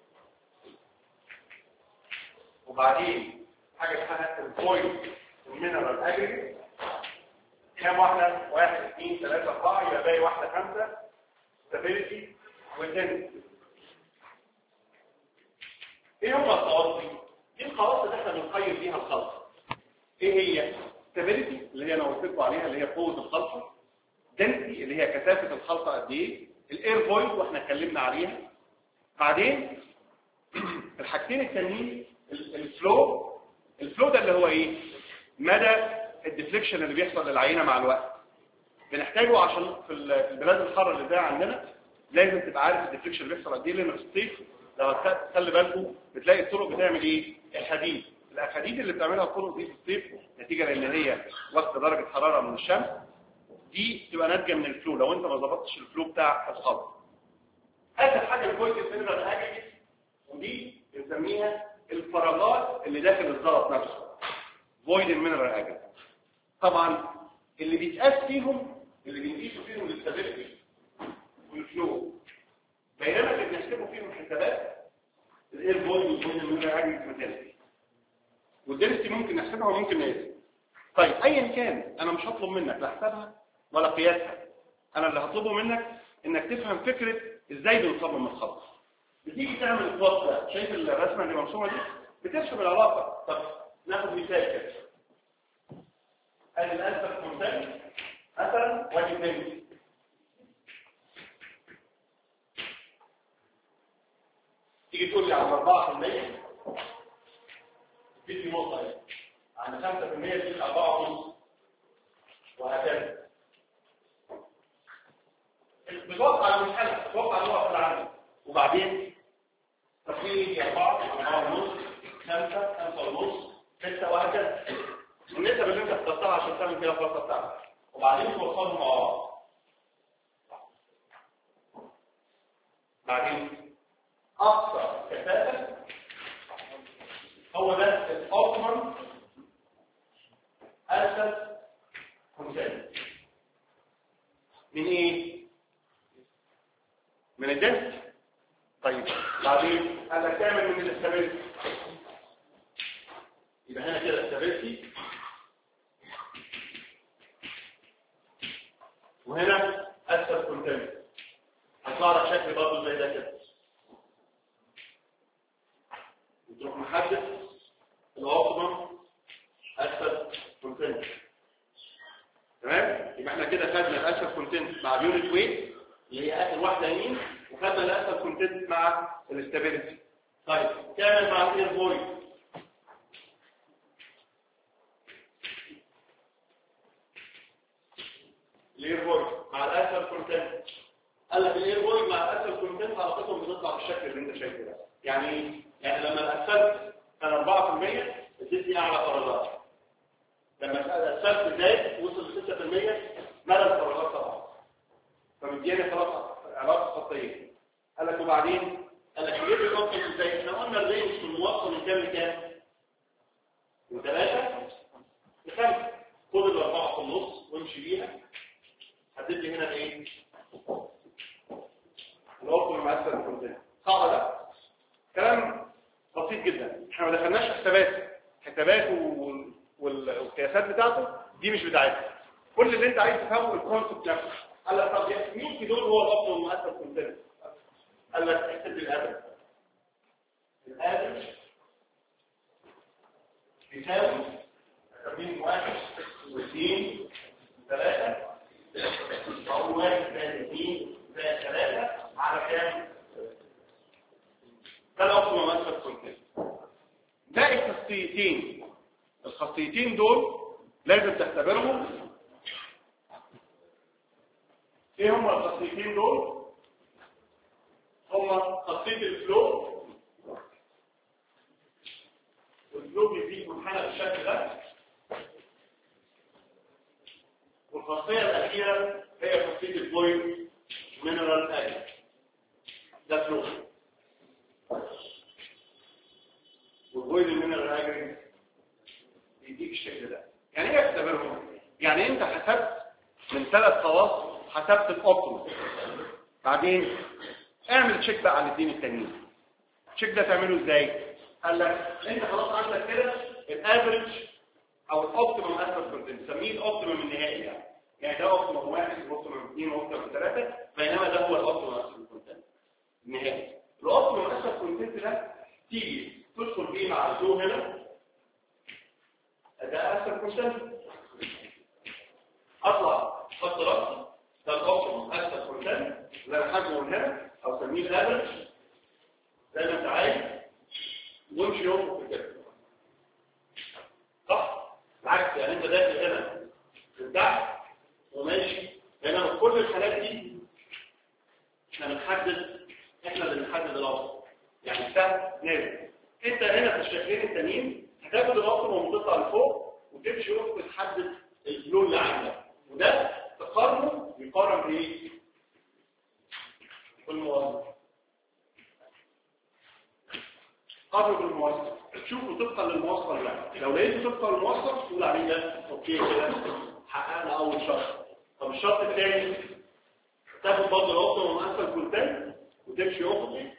Speaker 1: وبعدين حاجه اسمها الفويد والمينرال اجريجيت. كام واحده؟ واحد اثنين ثلاثة أربعة، يبقى باقي واحده خمسة. ستابيليتي والدنسيتي. ايه هم الخواص دي؟ دي الخواص اللي احنا بنقيم بيها الخلطه. ايه هي؟ ستابيليتي اللي هي انا قلت لكم عليها اللي هي قوه الخلطه. دنسيتي اللي هي كثافه الخلطه قد ايه. الاير فويد واحنا اتكلمنا عليها. بعدين الحاجتين التانيين الفلو. الفلو ده اللي هو ايه؟ مدى الديفليكشن اللي بيحصل للعينه مع الوقت. بنحتاجه عشان في البلاد الحاره اللي زي عندنا لازم تبقى عارف الديفليكشن اللي بيحصل قد ايه، لان في الصيف لو تخلي بالكم بتلاقي الطرق بتعمل ايه؟ الحديد. الاحاديد اللي بتعملها الطرق دي في الصيف نتيجه لان هي واخده درجه حراره من الشمس، دي تبقى ناتجه من الفلو لو انت ما ظبطتش الفلو بتاع الخلط. اخر حاجه الفويد المينرال اجريجيت، ودي بنسميها الفراغات اللي داخل الزلط نفسه. فويد المينرال اجريجيت. طبعا اللي بيتقاس فيهم اللي بنقيسوا فيهم الاستابيليتي والفلو، بينما اللي بنحسبه فيهم حسابات الاير فويد والفويد المينرال اجريجيت مثلا. والدنسيتي ممكن نحسبها وممكن نقيسها. طيب ايا كان انا مش هطلب منك لا حسابها ولا قياسها. انا اللي هطلبه منك انك تفهم فكره ازاي بنصمم الخلطه. بتيجي تعمل الوصف ده، شايف الرسمه اللي مرسومه دي؟ بترسم العلاقه. طب
Speaker 2: ناخد مثال كده. ادي الاسفل كونتين مثلا وادي اتنين. تيجي تقول لي على أربعة في المية تدي نقطة ايه؟ عن خمسة في المية تدي أربعة ونص وهكذا. بتوقع المسألة، بتوقع النقط اللي عندك وبعدين تقييم أربعة، أربعة ونص، خمسة، خمسة ونص، ستة وهكذا. النسب اللي انت اخترتها عشان تعمل فيها الخلاصة بتاعتك وبعدين توصلهم مع بعض. بعدين أكثر كثافة هو ده الأوبتيمم أسفل كونتين. من إيه؟ من الدنس. طيب بعدين قال لك تعمل من الاستابيلتي. يبقى هنا كده استابيلتي وهنا أسفل كونتين. هيطلع لك شكل برضه زي ده كده. وتروح محدد الأوبتيمم أسفل كونتين. تمام؟ يبقى احنا كده خدنا الأسفل كونتين مع اليونت ويت اللي هي آخر واحدة يمين، وخدنا الأسفل كونتين مع الاستابيلتي. طيب تعمل مع الاير فويد. الاير فويد مع الأسفل كونتين. قال لك الاير فويد مع الأسفل كونتين علاقتهم بتطلع بالشكل اللي انت شايفه ده. يعني ايه؟ يعني لما الأسفل كان أربعة في المية اديتني أعلى درجات. لما الأسفل زاد وصل ل ستة في المية مدى الدرجات طبعا. فمدياني خلاص علاقة خطية. قال لك وبعدين قال لك ليه بيوصل ازاي؟ احنا قلنا الرينج في الموصل من كام لكام؟ من ثلاثة لخمسة. خد الأربعة في النص وامشي بيها. حدد لي هنا ايه؟ الأوصل مع أسفل الكونتين. صعب ده؟ كلام بسيط جدا. احنا ما دخلناش حسابات حسابات والقياسات بتاعته دي مش بتاعتنا. كل اللي انت عايز تفهمه الكونسبت نفسه. قال لك طب مين في دول هو الأوصل مع أسفل الكونتين؟ قال لك اكتب الافرج. الافرج بيساوي تمرين واحد واثنين ثلاثة أو واحد زائد اثنين زائد ثلاثة على كام؟ ده الأوبتيمم أسفل كونتين. باقي خاصيتين، الخاصيتين دول لازم تختبرهم. ايه هما الخاصيتين دول؟ هما خاصية الفلو. والفلو بيزيد منحنى بالشكل ده. والخاصية الأخيرة هي خاصية الفلويد مينرال اجل. ده فلو. والفلويد مينرال اجل بيديك الشكل ده. يعني ايه اختبرهم؟ يعني انت حسبت من ثلاث خواص، حسبت الاوبتيمم. بعدين اعمل تشيك بقى على الاثنين التانيين. التشيك ده تعمله ازاي؟ قال لك انت خلاص عندك كده الافريج او الاوبتيمم اسفل كونتين. نسميه الاوبتيمم النهائي يعني. يعني ده اوبتيمم واحد واوبتيمم اثنين واوبتيمم ثلاثة، بينما ده هو الاوبتيمم اسفل كونتين النهائي. الاوبتيمم اسفل كونتين ده تيجي تدخل بيه مع الفلو هنا. ده اسفل كونتين. اطلع خط راسي ده الاوبتيمم اسفل كونتين اللي انا حاجه من هنا او سميه الافرج زي ما انت عايز وامشي يوم في كده. صح؟ بالعكس يعني انت داخل هنا من تحت وماشي هنا. كل الحالات دي احنا بنحدد، احنا اللي بنحدد الوسط. يعني السهم نازل. انت هنا في الشكلين التانيين هتاخد الوسط وتطلع لفوق وتمشي يوم وتحدد اللون اللي عندك. وده تقارنه يقارن بايه؟ بالمواصف. قارنه بالمواصف. تشوفه طبقا للمواصفه ولا لا. لو لقيته طبقا للمواصف تقول عليه ده اوكي كده حققنا اول شرط. طب الشرط الثاني تاخد برضه الاوبتيمم من اسفل كونتين وتمشي افقي.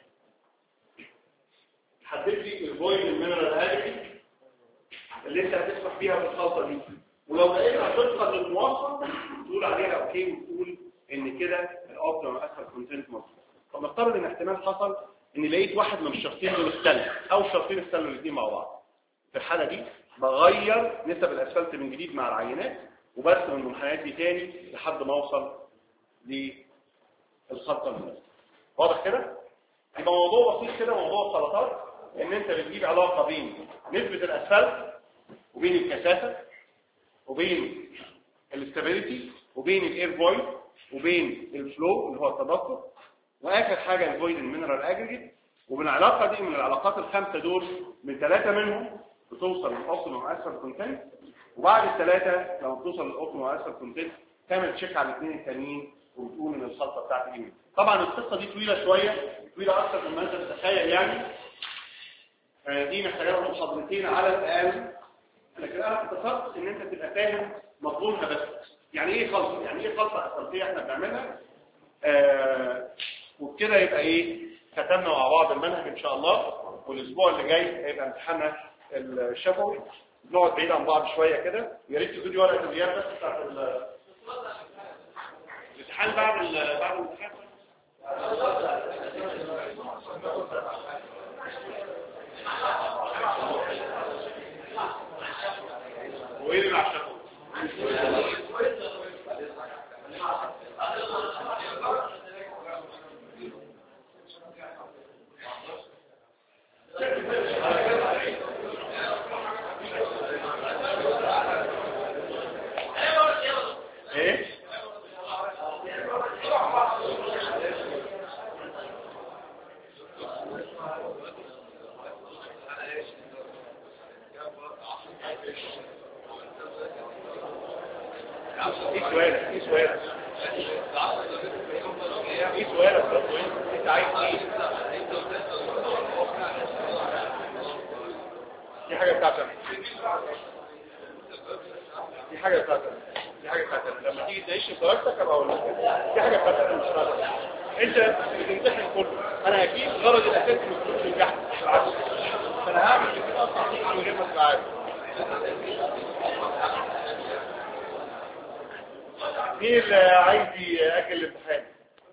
Speaker 2: تحدد لي الفويد المينرال اجري اللي انت هتسمح بيها بالخلطه دي. ولو لقيتها طبقا للمواصفه تقول عليها اوكي وتقول ان كده الاوبتيمم اسفل كونتين مظبوط. طب نفترض ان احتمال حصل ان لقيت واحد من الشرطين دول اختل او الشرطين اختلوا الاثنين مع بعض. في الحاله دي بغير نسب الاسفلت من جديد مع العينات وبرسم المنحنيات دي تاني لحد ما اوصل للخلطه المناسبه. واضح كده؟ يبقى موضوع بسيط كده، موضوع الخلطات ان انت بتجيب علاقه بين نسبه الاسفلت وبين الكثافه وبين الاستابيليتي وبين الاير فويد وبين الفلو اللي هو التدفق، واخر حاجه الفويد المينرال اجريجيت. وبالعلاقه دي من العلاقات الخمسه دول من ثلاثه منهم بتوصل للاوبتيمم اسفل كونتنت، وبعد الثلاثه لما بتوصل للاوبتيمم اسفل كونتنت تعمل تشيك على الاثنين الثانيين وبتقول ان الخلطه بتاعتي ايه. طبعا القصه دي طويله شويه، طويله اكثر مما انت تتخيل يعني. دي محتاجه لها محاضرتين على الاقل، لكن انا اختصرت ان انت تبقى فاهم مضمونها بس. يعني ايه خلطه؟ يعني ايه خلطه اسفلتيه احنا بنعملها؟ آه وبكده يبقى ايه، ختمنا مع بعض المنهج ان شاء الله. والاسبوع اللي جاي هيبقى امتحاننا الشفوي، نقعد بعيد عن بعض شويه كده. يا ريت تدوني ورقه الغياب بس بتاعت الامتحان بعد بعد الامتحان. وايه اللي مع الشفوي؟ ايه سؤالك؟ ايه سؤالك؟ ايه سؤالك يا اخويا؟ انت عايز ايه؟ دي حاجه بتاعتك، دي حاجه بتاعتك، دي حاجه بتاعتك. لما تيجي تعيش درجتك ابقى اقول لك دي حاجه بتاعتك مش بتاعتك. انت بتمتحن كله، انا اكيد غرض الاساسي من الكورس نجحت بالعكس، فانا هعمل كده اصلا من غير ما تبقى عارف. مين اللي عايز يأجل الامتحان؟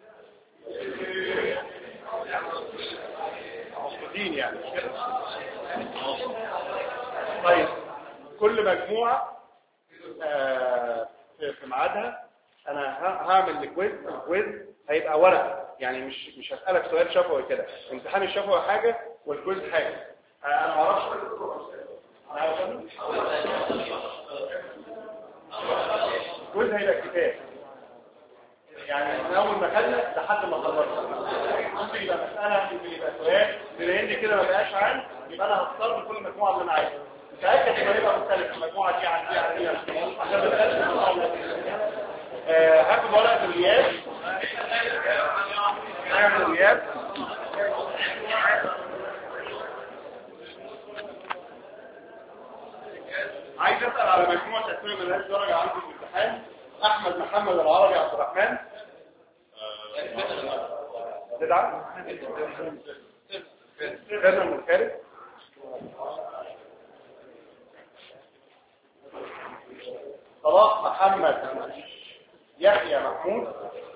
Speaker 2: مقصودين يعني مش كده؟ طيب كل مجموعة آه في ميعادها انا هعمل الكويز. الكويز هيبقى ورقة، يعني مش مش هسألك سؤال شفوي كده. امتحان الشفوي حاجة والكويز حاجة. آه انا ما اعرفش الكويز هيبقى كتاب، يعني من اول ما خدنا لحد ما خلصنا. ممكن يبقى مساله، ممكن يبقى سؤال، بما ان كده ما بقاش عن يبقى انا هختار من كل مجموعه اللي انا عايزها. متاكد انه هيبقى مختلف المجموعه دي عن دي عن دي عشان ما تبقاش. هاخد ورقه الغياب، هعمل الغياب. عايز اسال على مجموعه تكوين ملهاش درجه عندي في الامتحان. احمد محمد العربي عبد الرحمن تدعم كذا من الخارج. صلاح محمد يحيى محمود،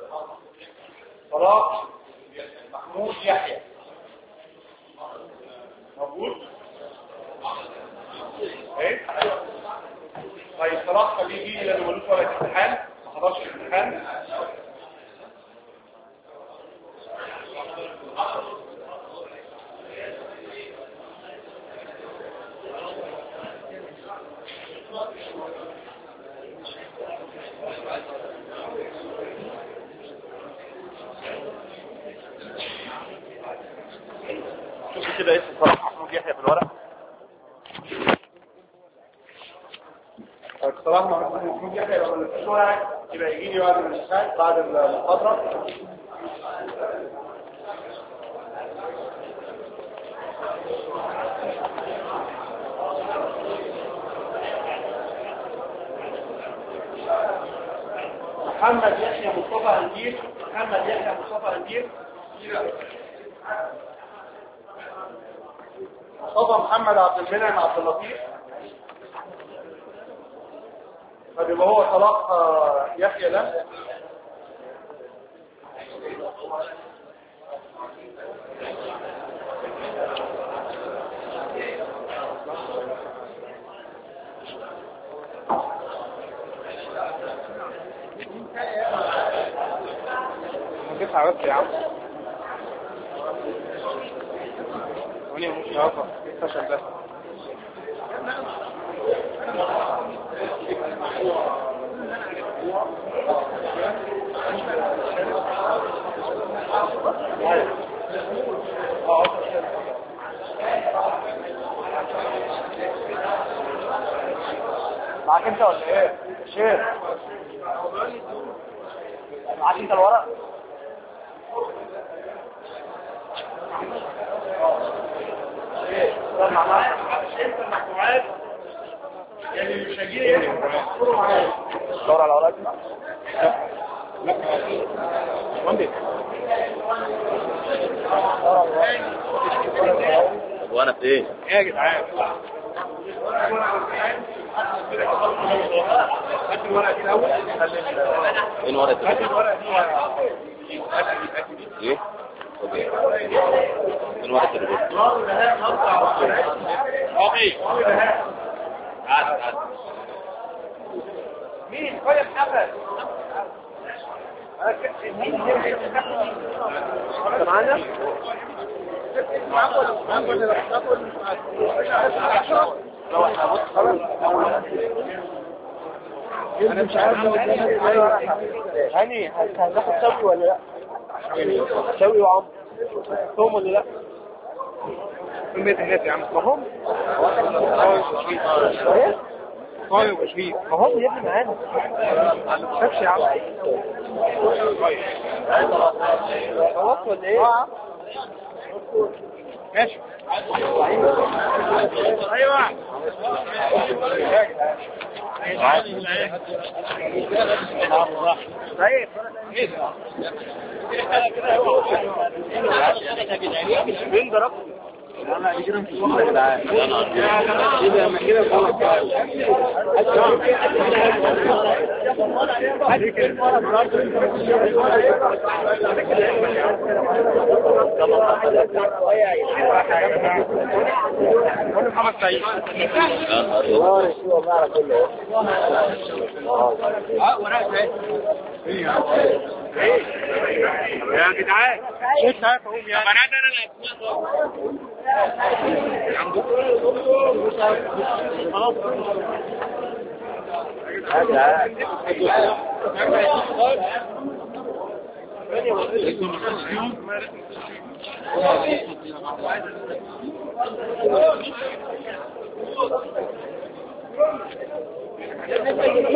Speaker 2: صلاح محمود يحيى موجود؟ ايه؟ طيب صلاح خليه يجي لانه ملوش ورقه امتحان، ما حضرش الامتحان. شوفوا كده اسم صلاح محمود يحيى في الورق. صلاح محمود يحيى لو اللي في الورق يبقى يجيني بعد الامتحان بعد المحاضره. محمد يحيى مصطفى هندير، محمد يحيى مصطفى هندير، مصطفى محمد عبد المنعم عبد اللطيف. طب يبقى هو صلاح يحيى ده.
Speaker 3: نجيبها بس يا عم وني مش هوقف فشل ده معاك انت ولا ايه شيخ؟ معاك انت الورق؟
Speaker 2: انت المجموعات يعني مش هجيلي
Speaker 3: دور على ورقك؟ لا مهندس
Speaker 4: طب وانا في ايه؟
Speaker 3: ايه يا جدعان؟ هات الورقه دي الاول
Speaker 4: فين ورقة
Speaker 3: هات الورقه دي
Speaker 4: ايه؟ اوكي فين ورقة الريبورت؟
Speaker 3: اوكي
Speaker 4: عاد عاد
Speaker 3: مين طيب محمد مين انت معانا لو احنا بص خلاص انا مش عارف لو هاني هناخد سوي ولا لا سوي وعمر هم ولا لا من بيت الناس يا عم ما هم ايه طيب وشفيق ما هم يا ابني معانا ما تخافش يا عم خلاص ولا ايه ماشي ايوه طيب مين ضربت انا كده مش واخد يا جدعان كده ما كده غلط ادي كده محمد سعيد والله على كله اه ورقه يا جدعان مش عارف اقوم يعني انا انا خلاص